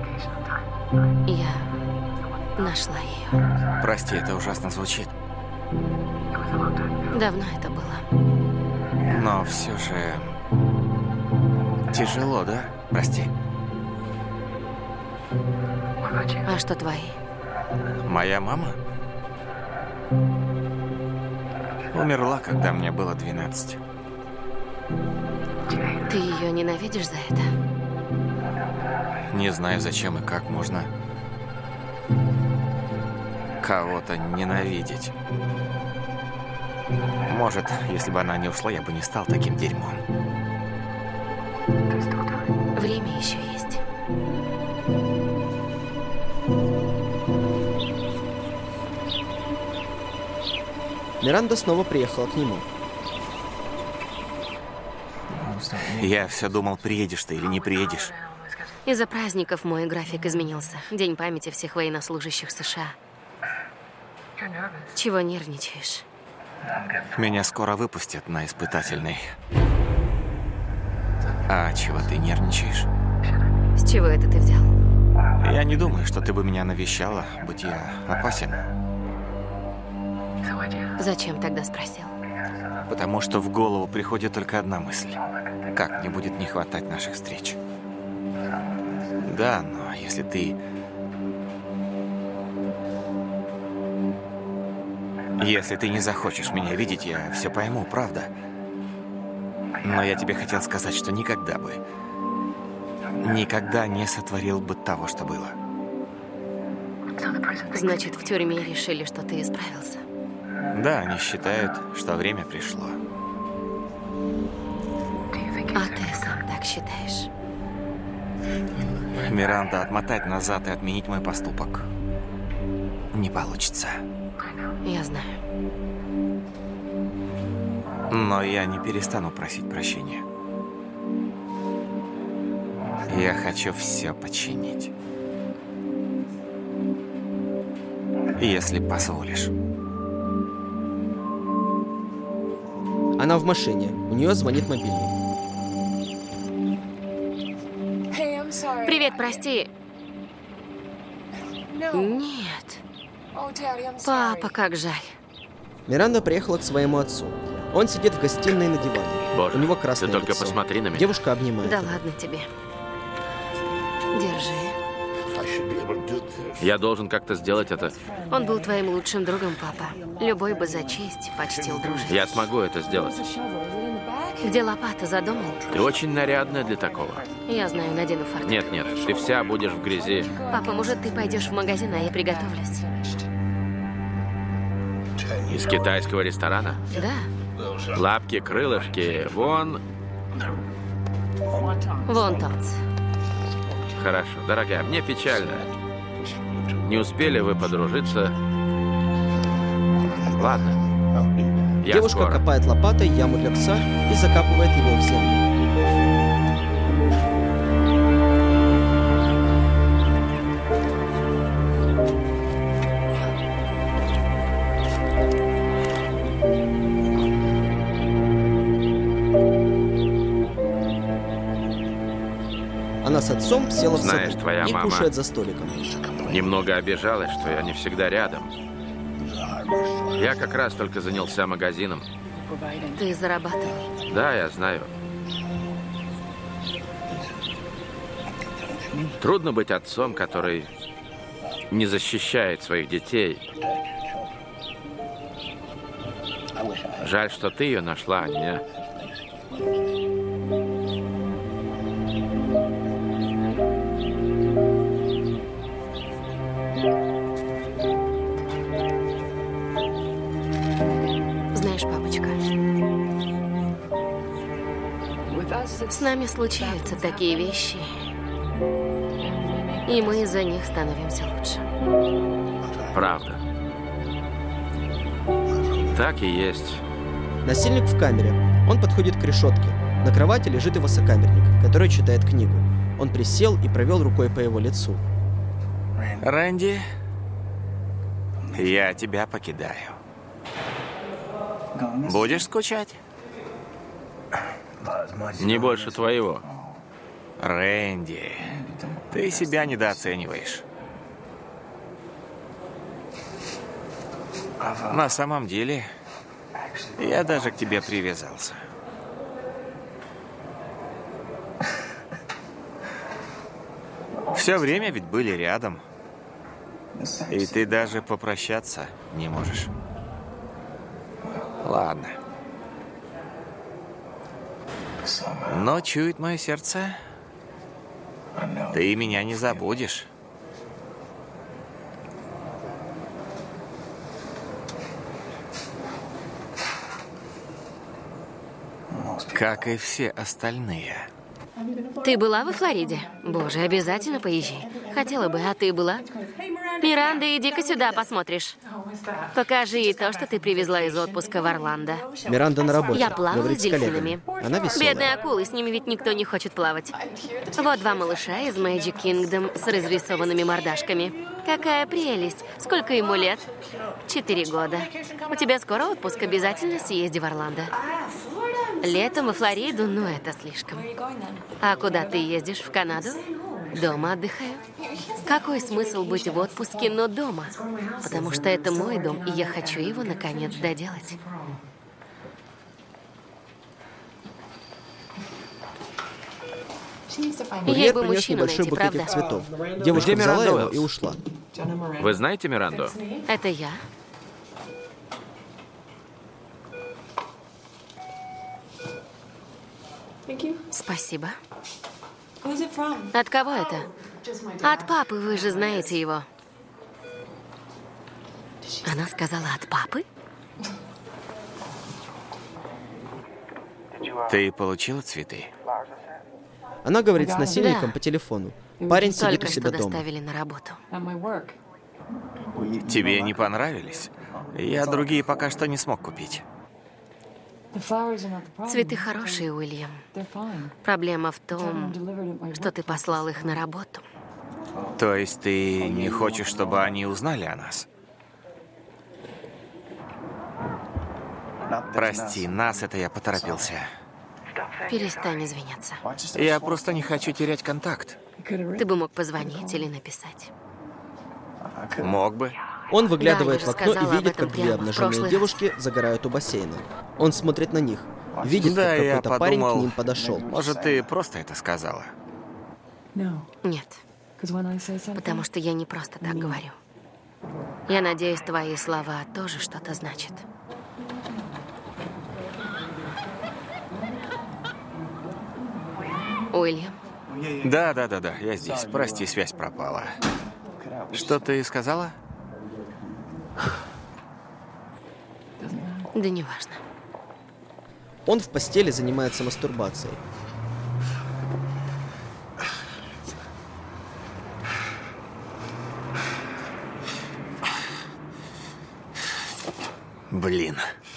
Я нашла ее. Прости, это ужасно звучит. Давно это было. Но все же... Тяжело, да? Прости. А что твои? Моя мама умерла, когда мне было 12. Ты ее ненавидишь за это? Не знаю, зачем и как можно кого-то ненавидеть. Может, если бы она не ушла, я бы не стал таким дерьмом. Время еще есть. Миранда снова приехала к нему. Я все думал, приедешь ты или не приедешь. Из-за праздников мой график изменился. День памяти всех военнослужащих США. Чего нервничаешь? Меня скоро выпустят на испытательный. А чего ты нервничаешь? С чего это ты взял? Я не думаю, что ты бы меня навещала, будь я опасен. Зачем тогда спросил? Потому что в голову приходит только одна мысль. Как мне будет не хватать наших встреч? Да, но если ты... Если ты не захочешь меня видеть, я все пойму, правда. Но я тебе хотел сказать, что никогда не сотворил бы того, что было. Значит, в тюрьме решили, что ты исправился. Да, они считают, что время пришло. А ты сам так считаешь? Миранда, отмотать назад и отменить мой поступок не получится. Я знаю. Но я не перестану просить прощения. Я хочу все починить. Если позволишь. Она в машине. У нее звонит мобильный. Привет, прости. Нет. Папа, как жаль. Миранда приехала к своему отцу. Он сидит в гостиной на диване. Боже, У него красное ты только лицо. посмотри на меня. Девушка обнимает. Да его. ладно тебе. Держи. Я должен как-то сделать это. Он был твоим лучшим другом, папа. Любой бы за честь почтил дружить. Я смогу это сделать. Где лопата, задумал? Ты очень нарядная для такого. Я знаю, надену фартук. Нет, ты вся будешь в грязи. Папа, может, ты пойдешь в магазин, а я приготовлюсь? Из китайского ресторана? Да. Лапки, крылышки, вон. Вон тот. Хорошо, дорогая, мне печально. Не успели вы подружиться. Ладно. Я Девушка скоро. копает лопатой яму для пса и закапывает его в землю. Она с отцом села в Знаешь, саду твоя и мама кушает за столиком. Немного обижалась, что я не всегда рядом. Я как раз только занялся магазином. Ты зарабатывал. Да, я знаю. Трудно быть отцом, который не защищает своих детей. Жаль, что ты ее нашла, а не я. Знаешь, папочка, с нами случаются такие вещи, И мы из-за них становимся лучше. Правда. Так и есть. Насильник в камере. Он подходит к решетке. На кровати лежит его сокамерник, который читает книгу. Он присел и провел рукой по его лицу. Рэнди, я тебя покидаю. Будешь скучать? Не больше твоего. Рэнди, ты себя недооцениваешь. На самом деле, я даже к тебе привязался. Все время ведь были рядом. И ты даже попрощаться не можешь. Ладно. Но чует мое сердце, ты меня не забудешь. Как и все остальные. Ты была во Флориде? Боже, обязательно поезжай. Хотела бы, а ты была? Миранда, иди-ка сюда, посмотришь. Покажи ей то, что ты привезла из отпуска в Орландо. Миранда на работе. Я плавала говорит с дельфинами. коллегами. Она веселая. Бедные акулы, с ними ведь никто не хочет плавать. Вот два малыша из Magic Kingdom с разрисованными мордашками. Какая прелесть. Сколько ему лет? 4 года. У тебя скоро отпуск, обязательно съезди в Орландо. Летом во Флориду, ну это слишком. А куда ты ездишь? В Канаду? Дома отдыхаю. Какой смысл быть в отпуске, но дома? Потому что это мой дом, и я хочу его наконец доделать. Ей Курьер бы принес мужчину небольшой найти, букетик правда? цветов. Девушка Где взяла Миранда его Уэллс? и ушла. Вы знаете Миранду? Это я. Спасибо. От кого это? От папы, вы же знаете его. Она сказала от папы? Ты получила цветы? Она говорит с насильником Да. по телефону. Парень сидит Только у себя что дома. доставили на работу. Тебе не понравились? Я другие пока что не смог купить. Цветы хорошие, Уильям. Проблема в том, что ты послал их на работу. То есть ты не хочешь, чтобы они узнали о нас? Прости, нас это я поторопился. Перестань извиняться. Я просто не хочу терять контакт. Ты бы мог позвонить или написать. Мог бы. Он выглядывает Да, в я же окно и сказала об видит, этом как две прямо в обнаженные прошлый девушки загорают у бассейна. Он смотрит на них. Видит, Да, как я какой-то парень к подумал, ним подошел. Может, ты просто это сказала? Нет, потому что я не просто так говорю. Я надеюсь, твои слова тоже что-то значат. Уильям, Да, я здесь. Прости, связь пропала. Что ты сказала? да неважно. Он в постели занимается мастурбацией. Блин.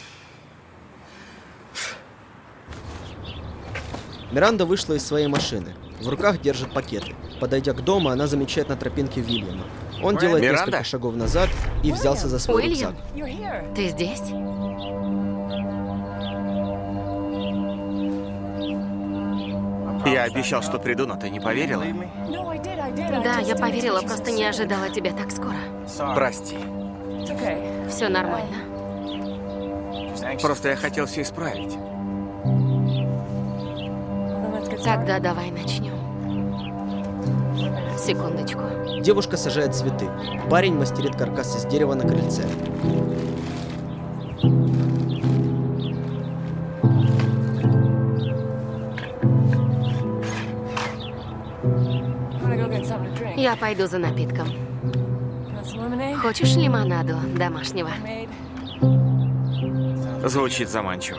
Миранда вышла из своей машины. В руках держит пакеты. Подойдя к дому, она замечает на тропинке Вильяма. Он делает Миранда? несколько шагов назад и взялся за свой Уильям, рюкзак. ты здесь? Я обещал, что приду, но ты не поверила? Да, я поверила, просто не ожидала тебя так скоро. Прости. Все нормально. Просто я хотел все исправить. Тогда давай начнем. Секундочку. Девушка сажает цветы. Парень мастерит каркас из дерева на крыльце. Я пойду за напитком. Хочешь лимонаду домашнего? Звучит заманчиво.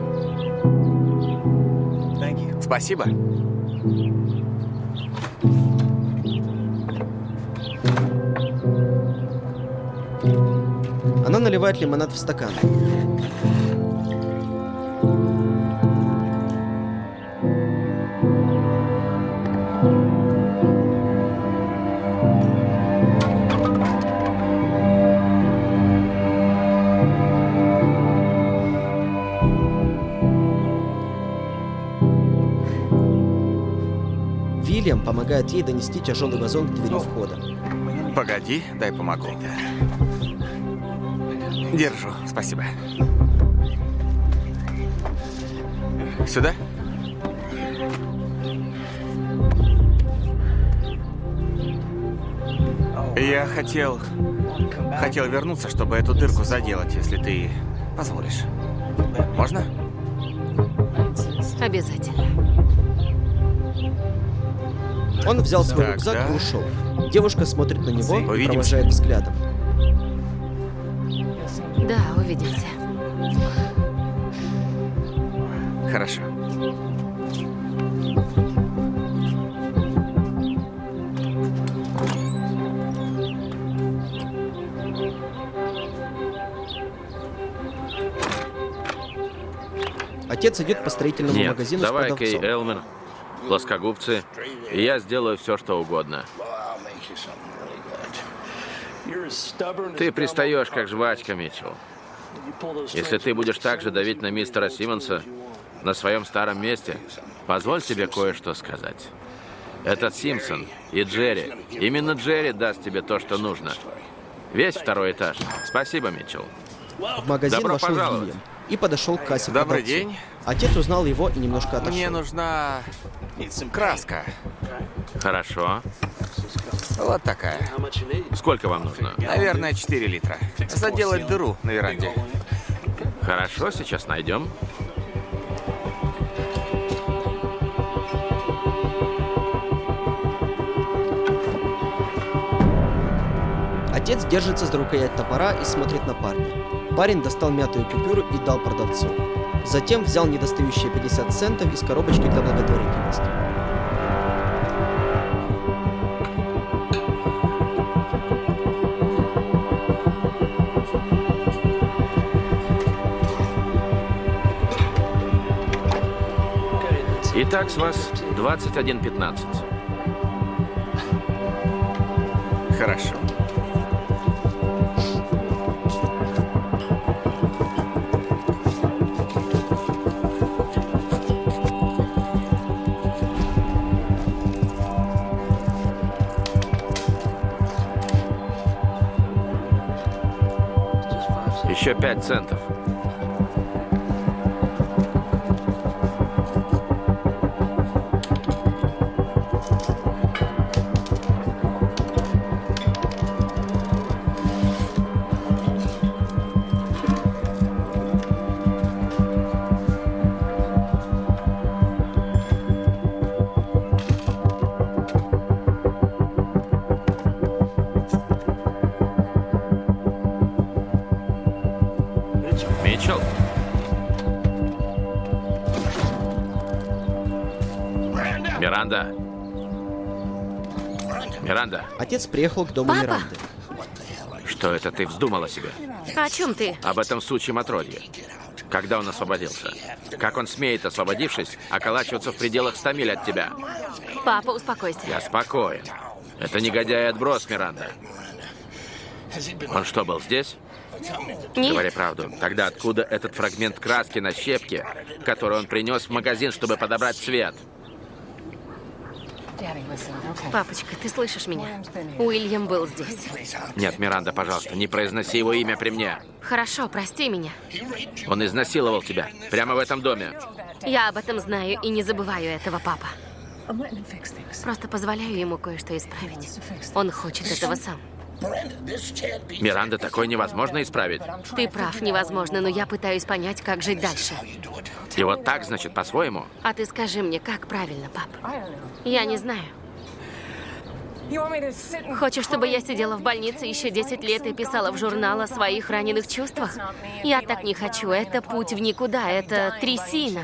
Спасибо. наливает лимонад в стакан. Вильям помогает ей донести тяжелый вазон к двери входа. Погоди, дай помогу. Держу, спасибо. Сюда? Я хотел вернуться, чтобы эту дырку заделать, если ты позволишь. Можно? Обязательно. Он взял свой Так, рюкзак да. и ушел. Девушка смотрит на него и Увидимся. провожает взглядом. Да, увидимся. Хорошо. Отец идет по строительному Нет, магазину давай, с Кей продавцом. Элмер, плоскогубцы, и я сделаю все, что угодно. Ты пристаешь, как жвачка, Митчелл. Если ты будешь так же давить на мистера Симмонса на своем старом месте, позволь тебе кое-что сказать. Этот Симпсон и Джерри, именно Джерри даст тебе то, что нужно. Весь второй этаж. Спасибо, Митчелл. В магазин Добро вошел пожаловать. Вильям и подошел к кассе к Добрый продавцу. день. Отец узнал его и немножко отошел. Мне нужна краска. Хорошо. Вот такая. Сколько вам нужно? Наверное, 4 литра. Заделать дыру на веранде. Хорошо, сейчас найдем. Отец держится за рукоять топора и смотрит на парня. Парень достал мятую купюру и дал продавцу. Затем взял недостающие 50 центов из коробочки для благотворительности. Итак, с вас 21.15. Хорошо. Еще 5 центов. Митчелл? Миранда? Миранда, Отец приехал к дому Папа! Миранды. что это ты вздумала себе? О чем ты? Об этом сучьем отродье. Когда он освободился? Как он смеет, освободившись, околачиваться в пределах 100 миль от тебя? Папа, успокойся. Я спокоен. Это негодяй отброс, Миранда. Он что, был здесь? Нет. Говори правду. Тогда откуда этот фрагмент краски на щепке, который он принес в магазин, чтобы подобрать цвет? Папочка, ты слышишь меня? Уильям был здесь. Нет, Миранда, пожалуйста, не произноси его имя при мне. Хорошо, прости меня. Он изнасиловал тебя. Прямо в этом доме. Я об этом знаю и не забываю этого, папа. Просто позволяю ему кое-что исправить. Он хочет этого сам. Миранда, такое невозможно исправить. Ты прав, невозможно, но я пытаюсь понять, как жить дальше. И вот так, значит, по-своему? А ты скажи мне, как правильно, пап? Я не знаю. Хочешь, чтобы я сидела в больнице еще 10 лет и писала в журнал о своих раненых чувствах? Я так не хочу. Это путь в никуда. Это трясина.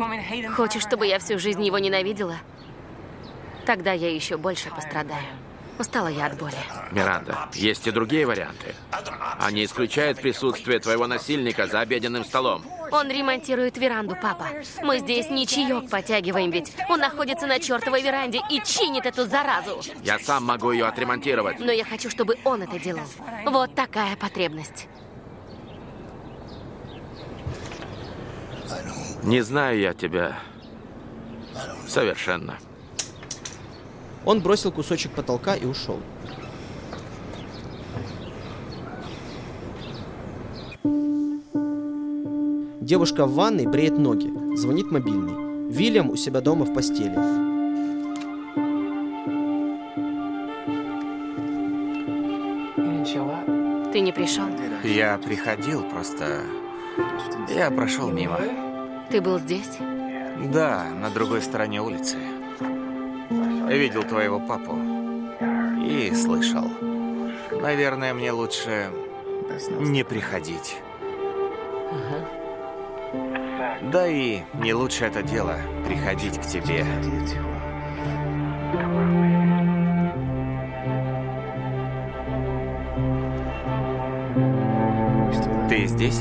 Хочешь, чтобы я всю жизнь его ненавидела? Тогда я еще больше пострадаю. Устала я от боли. Миранда, есть и другие варианты. Они исключают присутствие твоего насильника за обеденным столом. Он ремонтирует веранду, папа. Мы здесь не чаек потягиваем ведь. Он находится на чертовой веранде и чинит эту заразу. Я сам могу ее отремонтировать. Но я хочу, чтобы он это делал. Вот такая потребность. Не знаю я тебя совершенно. Он бросил кусочек потолка и ушел. Девушка в ванной бреет ноги. Звонит мобильный. Вильям у себя дома в постели. Ты не пришел? Я приходил, просто... Я прошел мимо. Ты был здесь? Да, на другой стороне улицы. Видел твоего папу. И слышал. Наверное, мне лучше не приходить. Да и не лучше это дело приходить к тебе. Ты здесь?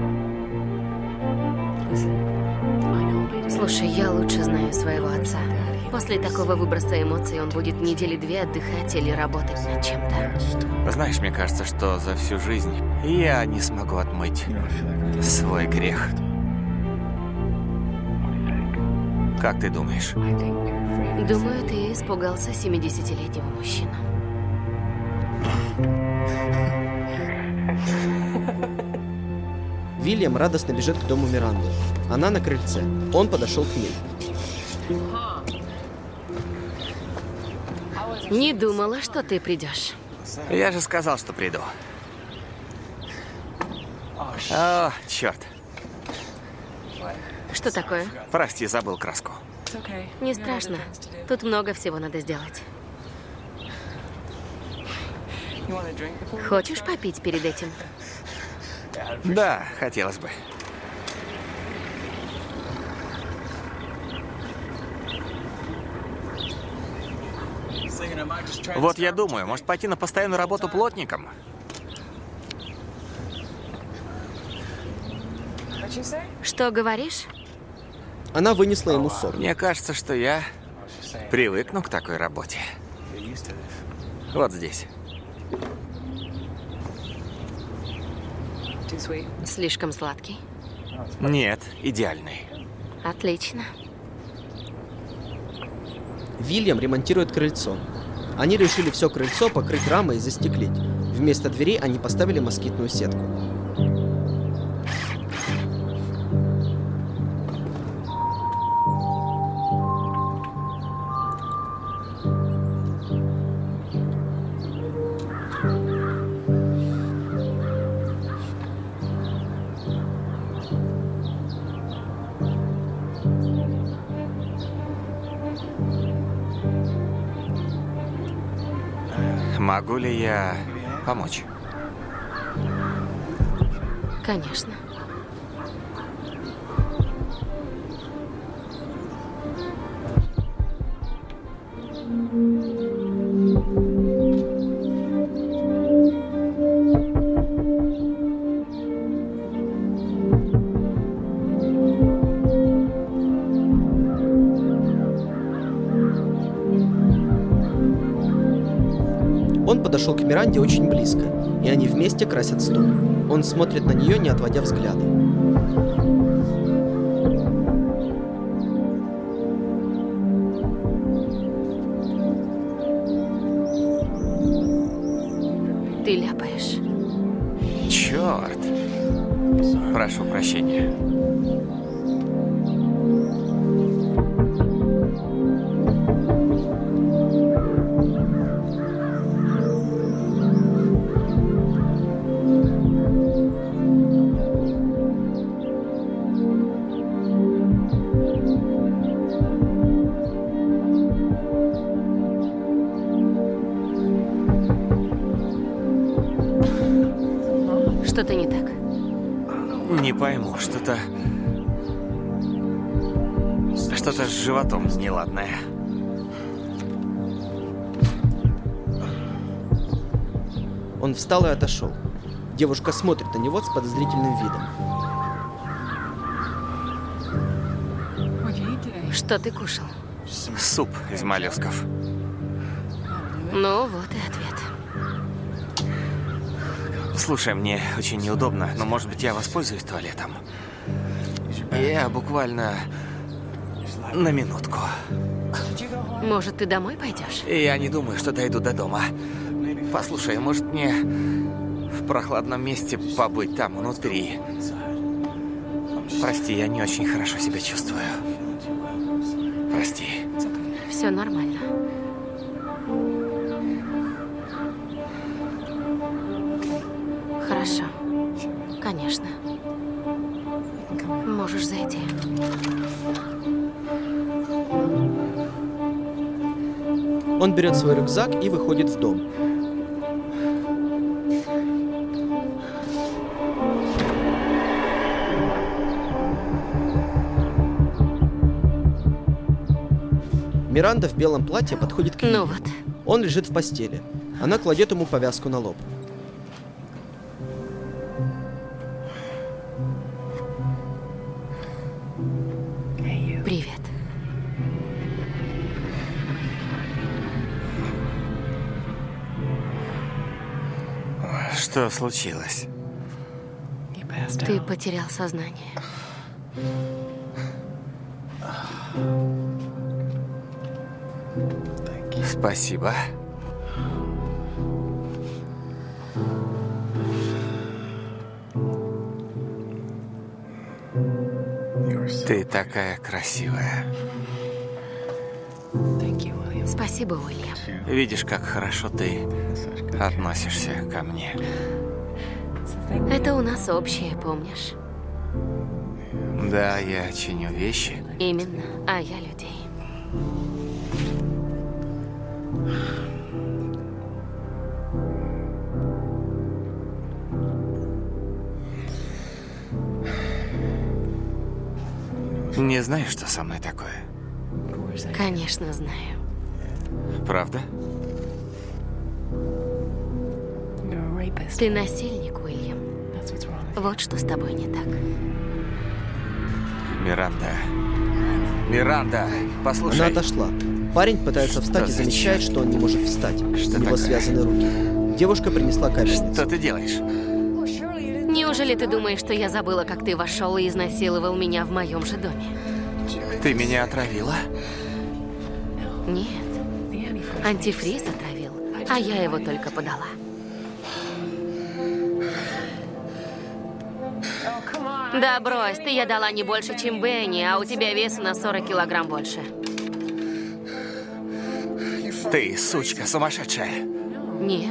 Слушай, я лучше знаю своего отца. После такого выброса эмоций он будет недели 2 отдыхать или работать над чем-то. Знаешь, мне кажется, что за всю жизнь я не смогу отмыть свой грех. Как ты думаешь? Думаю, ты испугался 70-летнего мужчину. Вильям радостно бежит к дому Миранды. Она на крыльце. Он подошел к ней. Не думала, что ты придешь. Я же сказал, что приду. О, черт. Что такое? Прости, забыл краску. Не страшно. Тут много всего надо сделать. Хочешь попить перед этим? Да, хотелось бы. Вот я думаю, может пойти на постоянную работу плотником? Что говоришь? Она вынесла ему сок. Мне кажется, что я привыкну к такой работе. Вот здесь. Слишком сладкий? Нет, идеальный. Отлично. Вильям ремонтирует крыльцо. Они решили все крыльцо покрыть рамой и застеклить. Вместо двери они поставили москитную сетку. Могу ли я помочь? Конечно. Он подошел к Миранде очень близко, и они вместе красят стул. Он смотрит на нее, не отводя взгляда. Ты ляпаешь. Черт. Прошу прощения. Что-то не так. Не пойму, что-то с животом неладное. Он встал и отошел. Девушка смотрит на него с подозрительным видом. Что ты кушал? Суп из моллюсков. Ну, вот и ответ. Слушай, мне очень неудобно, но, может быть, я воспользуюсь туалетом? Я буквально на минутку. Может, ты домой пойдешь? Я не думаю, что дойду до дома. Послушай, может, мне в прохладном месте побыть там, внутри? Прости, я не очень хорошо себя чувствую. Прости. Все нормально. Хорошо. Конечно. Можешь зайти. Он берет свой рюкзак и выходит в дом. Миранда в белом платье подходит к нему. Ну вот. Он лежит в постели. Она кладет ему повязку на лоб. Привет. Что случилось? Ты потерял сознание. Спасибо. Ты такая красивая. Спасибо, Уильям. Видишь, как хорошо ты относишься ко мне. Это у нас общее, помнишь? Да, я чиню вещи. Именно, а я людей. Не знаешь, что со мной такое? Конечно, знаю. Правда? Ты насильник, Уильям. Вот что с тобой не так. Миранда. Миранда, послушай. Она отошла. Парень пытается встать и за замечает, черт? что он не может встать. Что У него такое? связаны руки. Девушка принесла капельницу. Что ты делаешь? Неужели ты думаешь, что я забыла, как ты вошел и изнасиловал меня в моем же доме? Ты меня отравила? Нет. Антифриз отравил, а я его только подала. Да брось, ты я дала не больше, чем Бенни, а у тебя весу на 40 килограмм больше. Ты, сучка, сумасшедшая. Нет.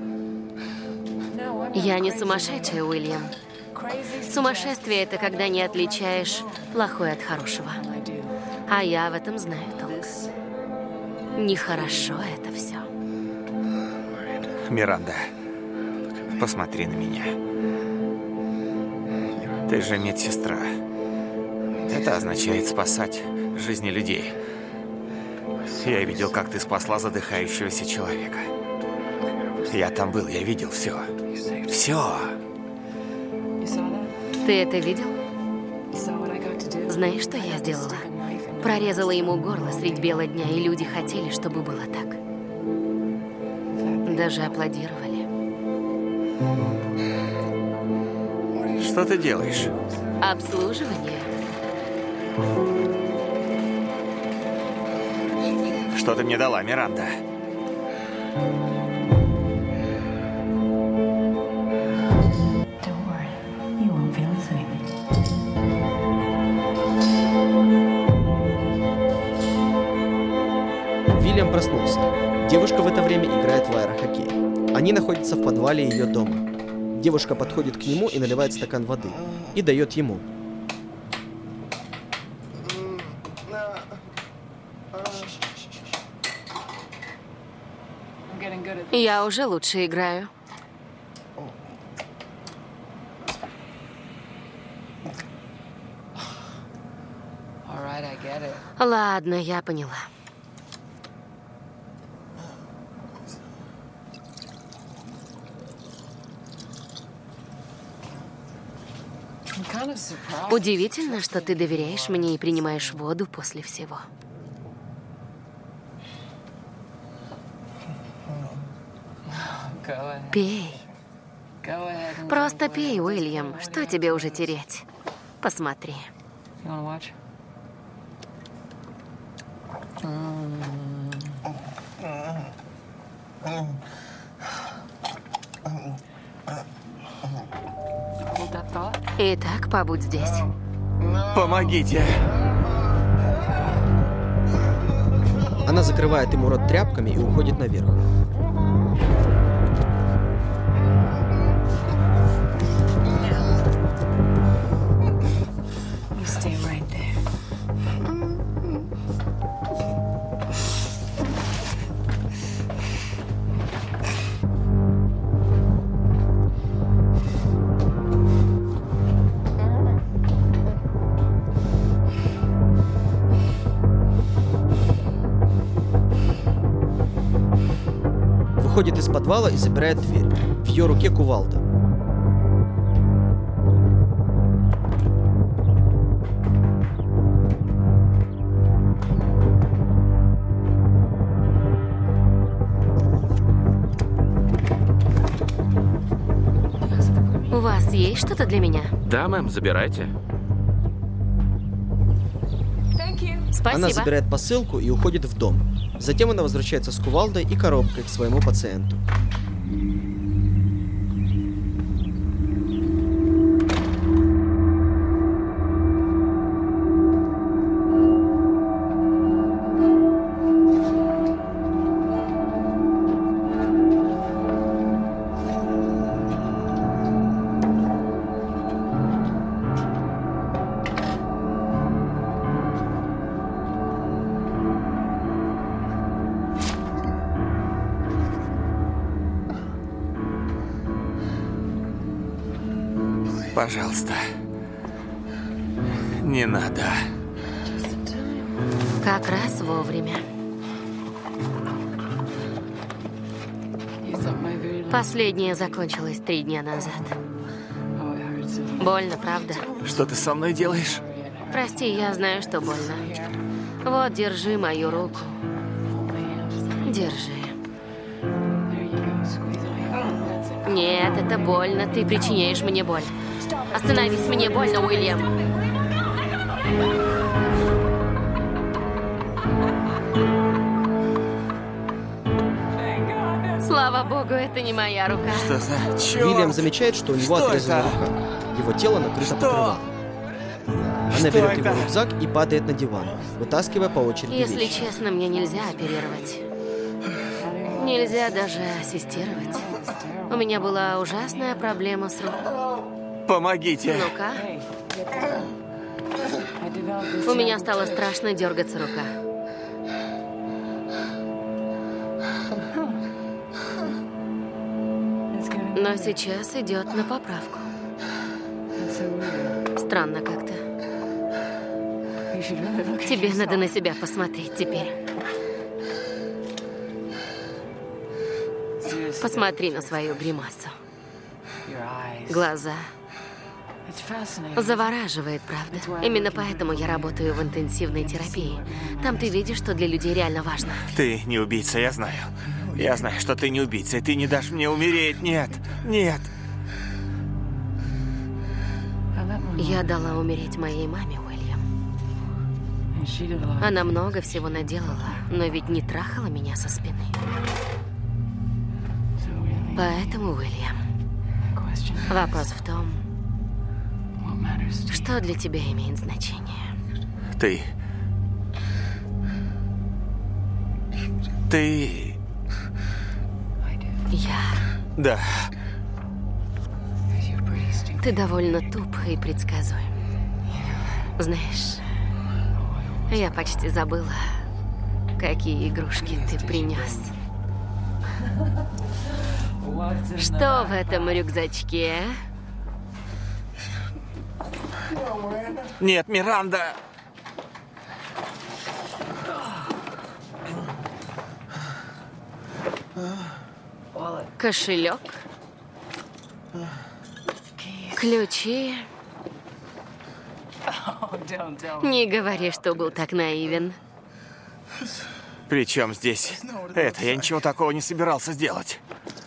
Я не сумасшедшая, Уильям. Сумасшествие – это когда не отличаешь плохое от хорошего. А я в этом знаю толк. Нехорошо это все. Миранда, посмотри на меня. Ты же медсестра. Это означает спасать жизни людей. Я видел, как ты спасла задыхающегося человека. Я там был, я видел все. Все. Ты это видел? Знаешь, что я сделала? Прорезала ему горло средь бела дня, и люди хотели, чтобы было так. Даже аплодировали. Что ты делаешь? Обслуживание. Что ты мне дала, Миранда? Уильям проснулся. Девушка в это время играет в аэрохоккей. Они находятся в подвале ее дома. Девушка подходит к нему и наливает стакан воды. И дает ему. Я уже лучше играю. Ладно, я поняла. Удивительно, что ты доверяешь мне и принимаешь воду после всего. Пей. Просто пей, Уильям. Что тебе уже терять? Посмотри. Итак, побудь здесь. Помогите. Она закрывает ему рот тряпками и уходит наверх. Выходит из подвала и забирает дверь. В ее руке кувалда. У вас есть что-то для меня? Да, мэм, забирайте. Спасибо. Она забирает посылку и уходит в дом. Затем она возвращается с кувалдой и коробкой к своему пациенту. Пожалуйста. Не надо. Как раз вовремя. Последняя закончилась 3 дня назад. Больно, правда? Что ты со мной делаешь? Прости, я знаю, что больно. Вот, держи мою руку. Держи. Нет, это больно. Ты причиняешь мне боль. Остановись, мне больно, Уильям. Слава богу, это не моя рука. Что за черт? Уильям замечает, что у него Что отрезана это? рука. Его тело накрыто Что? покрывалом. Она Что берет это? его рюкзак и падает на диван, вытаскивая по очереди Если вещи. честно, мне нельзя оперировать. Нельзя даже ассистировать. У меня была ужасная проблема с рукой. Помогите. Ну-ка. У меня стало страшно дергаться рука. Но сейчас идет на поправку. Странно как-то. Тебе надо на себя посмотреть теперь. Посмотри на свою гримасу. Глаза. Завораживает, правда? Именно поэтому я работаю в интенсивной терапии. Там ты видишь, что для людей реально важно. Ты не убийца, я знаю. Я знаю, что ты не убийца, и ты не дашь мне умереть. Нет, нет. Я дала умереть моей маме, Уильям. Она много всего наделала, но ведь не трахала меня со спины. Поэтому, Уильям, вопрос в том, что для тебя имеет значение. Ты... Я. Да. Ты довольно туп и предсказуем. Знаешь, я почти забыла, какие игрушки ты принес. Что в этом рюкзачке? Нет, Миранда! Кошелек, ключи Не говори, что был так наивен. При чем здесь это? Я ничего такого не собирался сделать.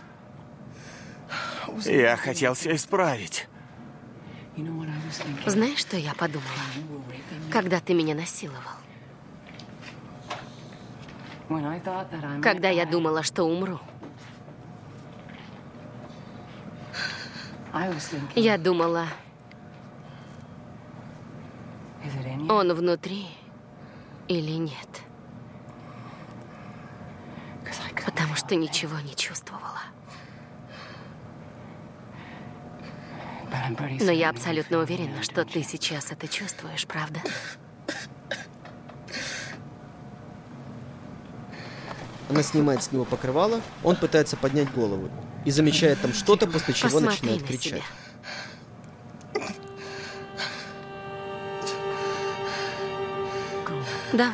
Я хотел все исправить. Знаешь, что я подумала, когда ты меня насиловал? Когда я думала, что умру. Я думала, он внутри или нет. Потому что ничего не чувствовала. Но я абсолютно уверена, что ты сейчас это чувствуешь, правда? Она снимает с него покрывало, он пытается поднять голову и замечает там что-то, после чего начинает кричать. Давай.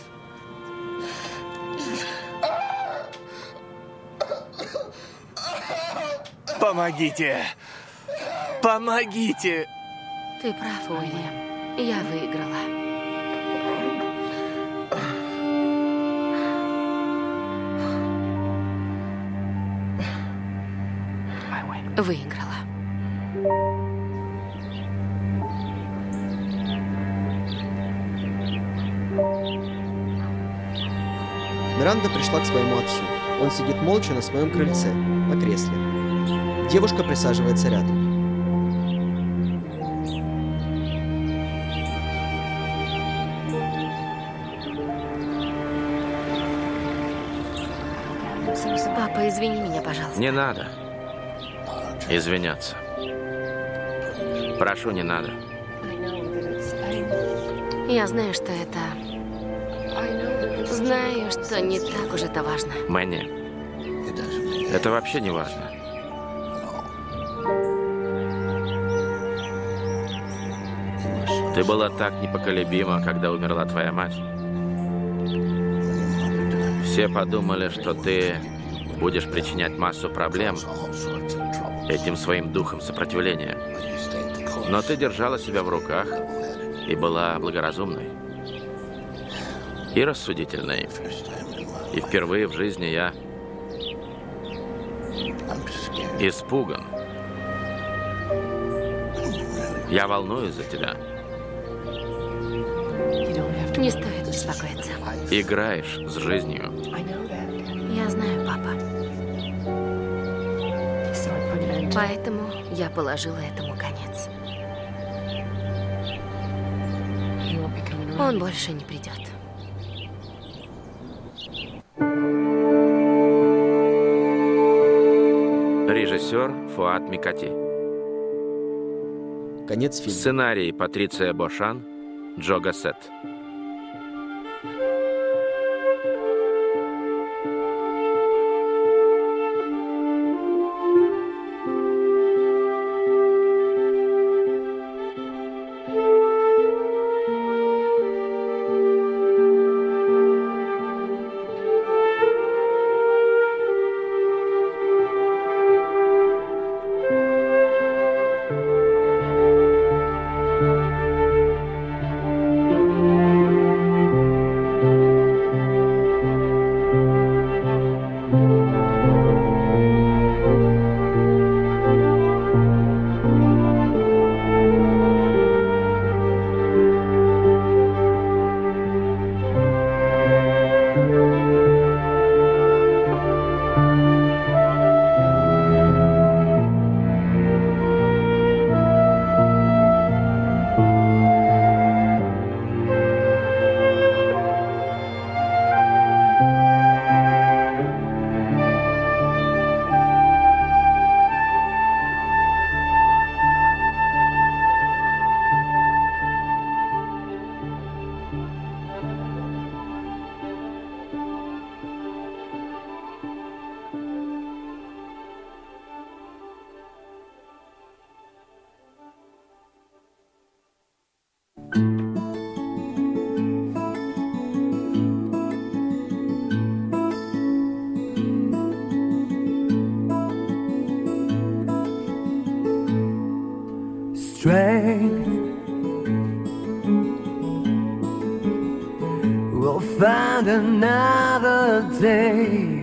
Помогите! Помогите! Ты прав, Уильям. Я выиграла. Выиграла. Миранда пришла к своему отцу. Он сидит молча на своем крыльце, на кресле. Девушка присаживается рядом. Папа, извини меня, пожалуйста. Не надо извиняться. Прошу, не надо. Я знаю, что это... Знаю, что не так уж это важно. Мэнни, это вообще не важно. Ты была так непоколебима, когда умерла твоя мать. Все подумали, что ты будешь причинять массу проблем этим своим духом сопротивления. Но ты держала себя в руках и была благоразумной и рассудительной. И впервые в жизни я испуган. Я волнуюсь за тебя. Не стоит беспокоиться. Играешь с жизнью. Я знаю, папа. Поэтому я положила этому конец. Он больше не придет. Режиссер Фуат Микати. Конец фильма. Сценарий Патриция Бошан, Джо Гассет. find another day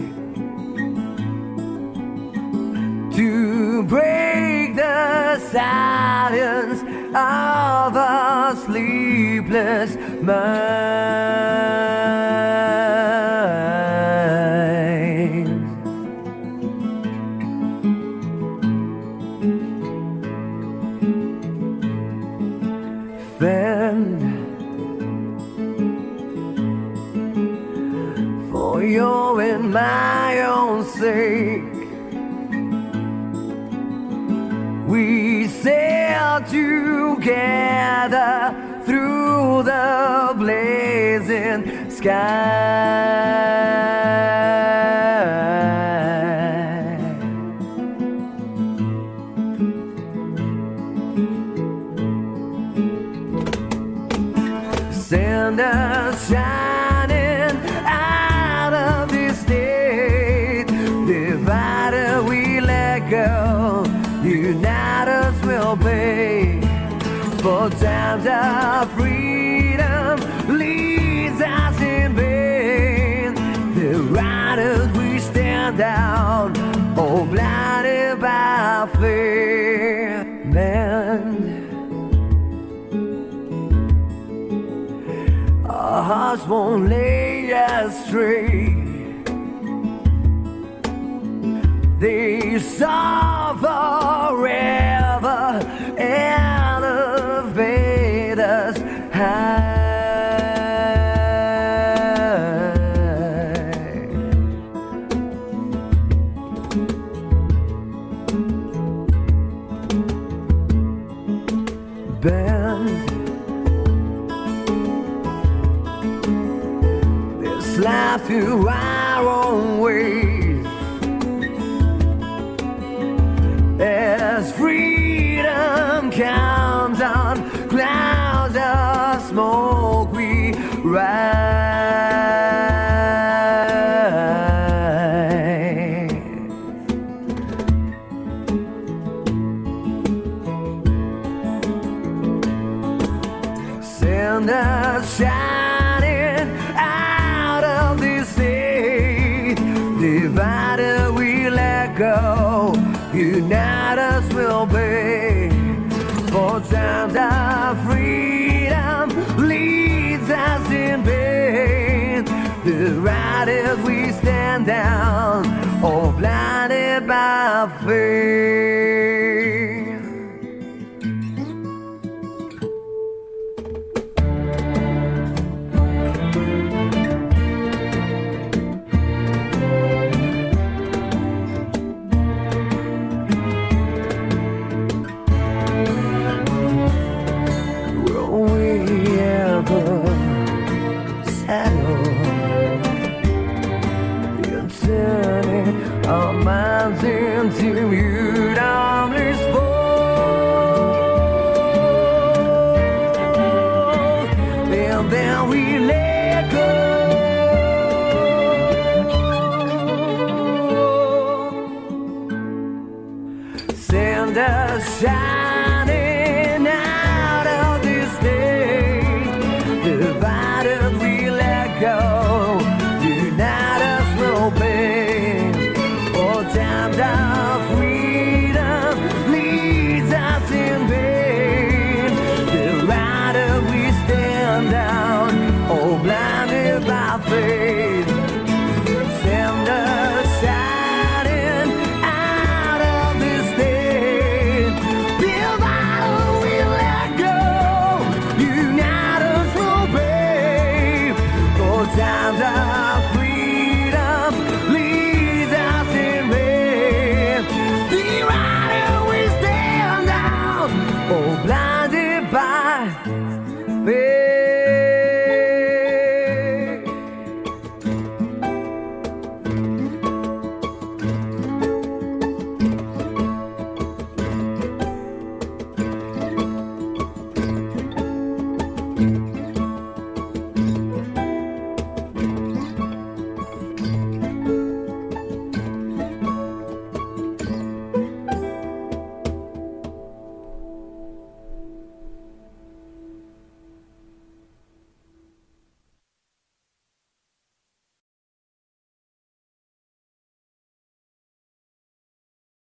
to break the silence of a sleepless mind. Friend, for your and my own sake, we sail together through the blazing sky. Send us shining out of this state. Divided we let go, unite us will pay. For times of freedom leads us in vain. The riders we stand down, all blinded by fear. Man, our hearts won't lay us straight. They soar forever, elevate us high. Bend this life through our own ways, as freedom comes on clouds of smoke we ride. Send us shining out of this state. Divided we let go, unite us will be. For times of freedom leads us in vain. The riders we stand down, all blinded by fear.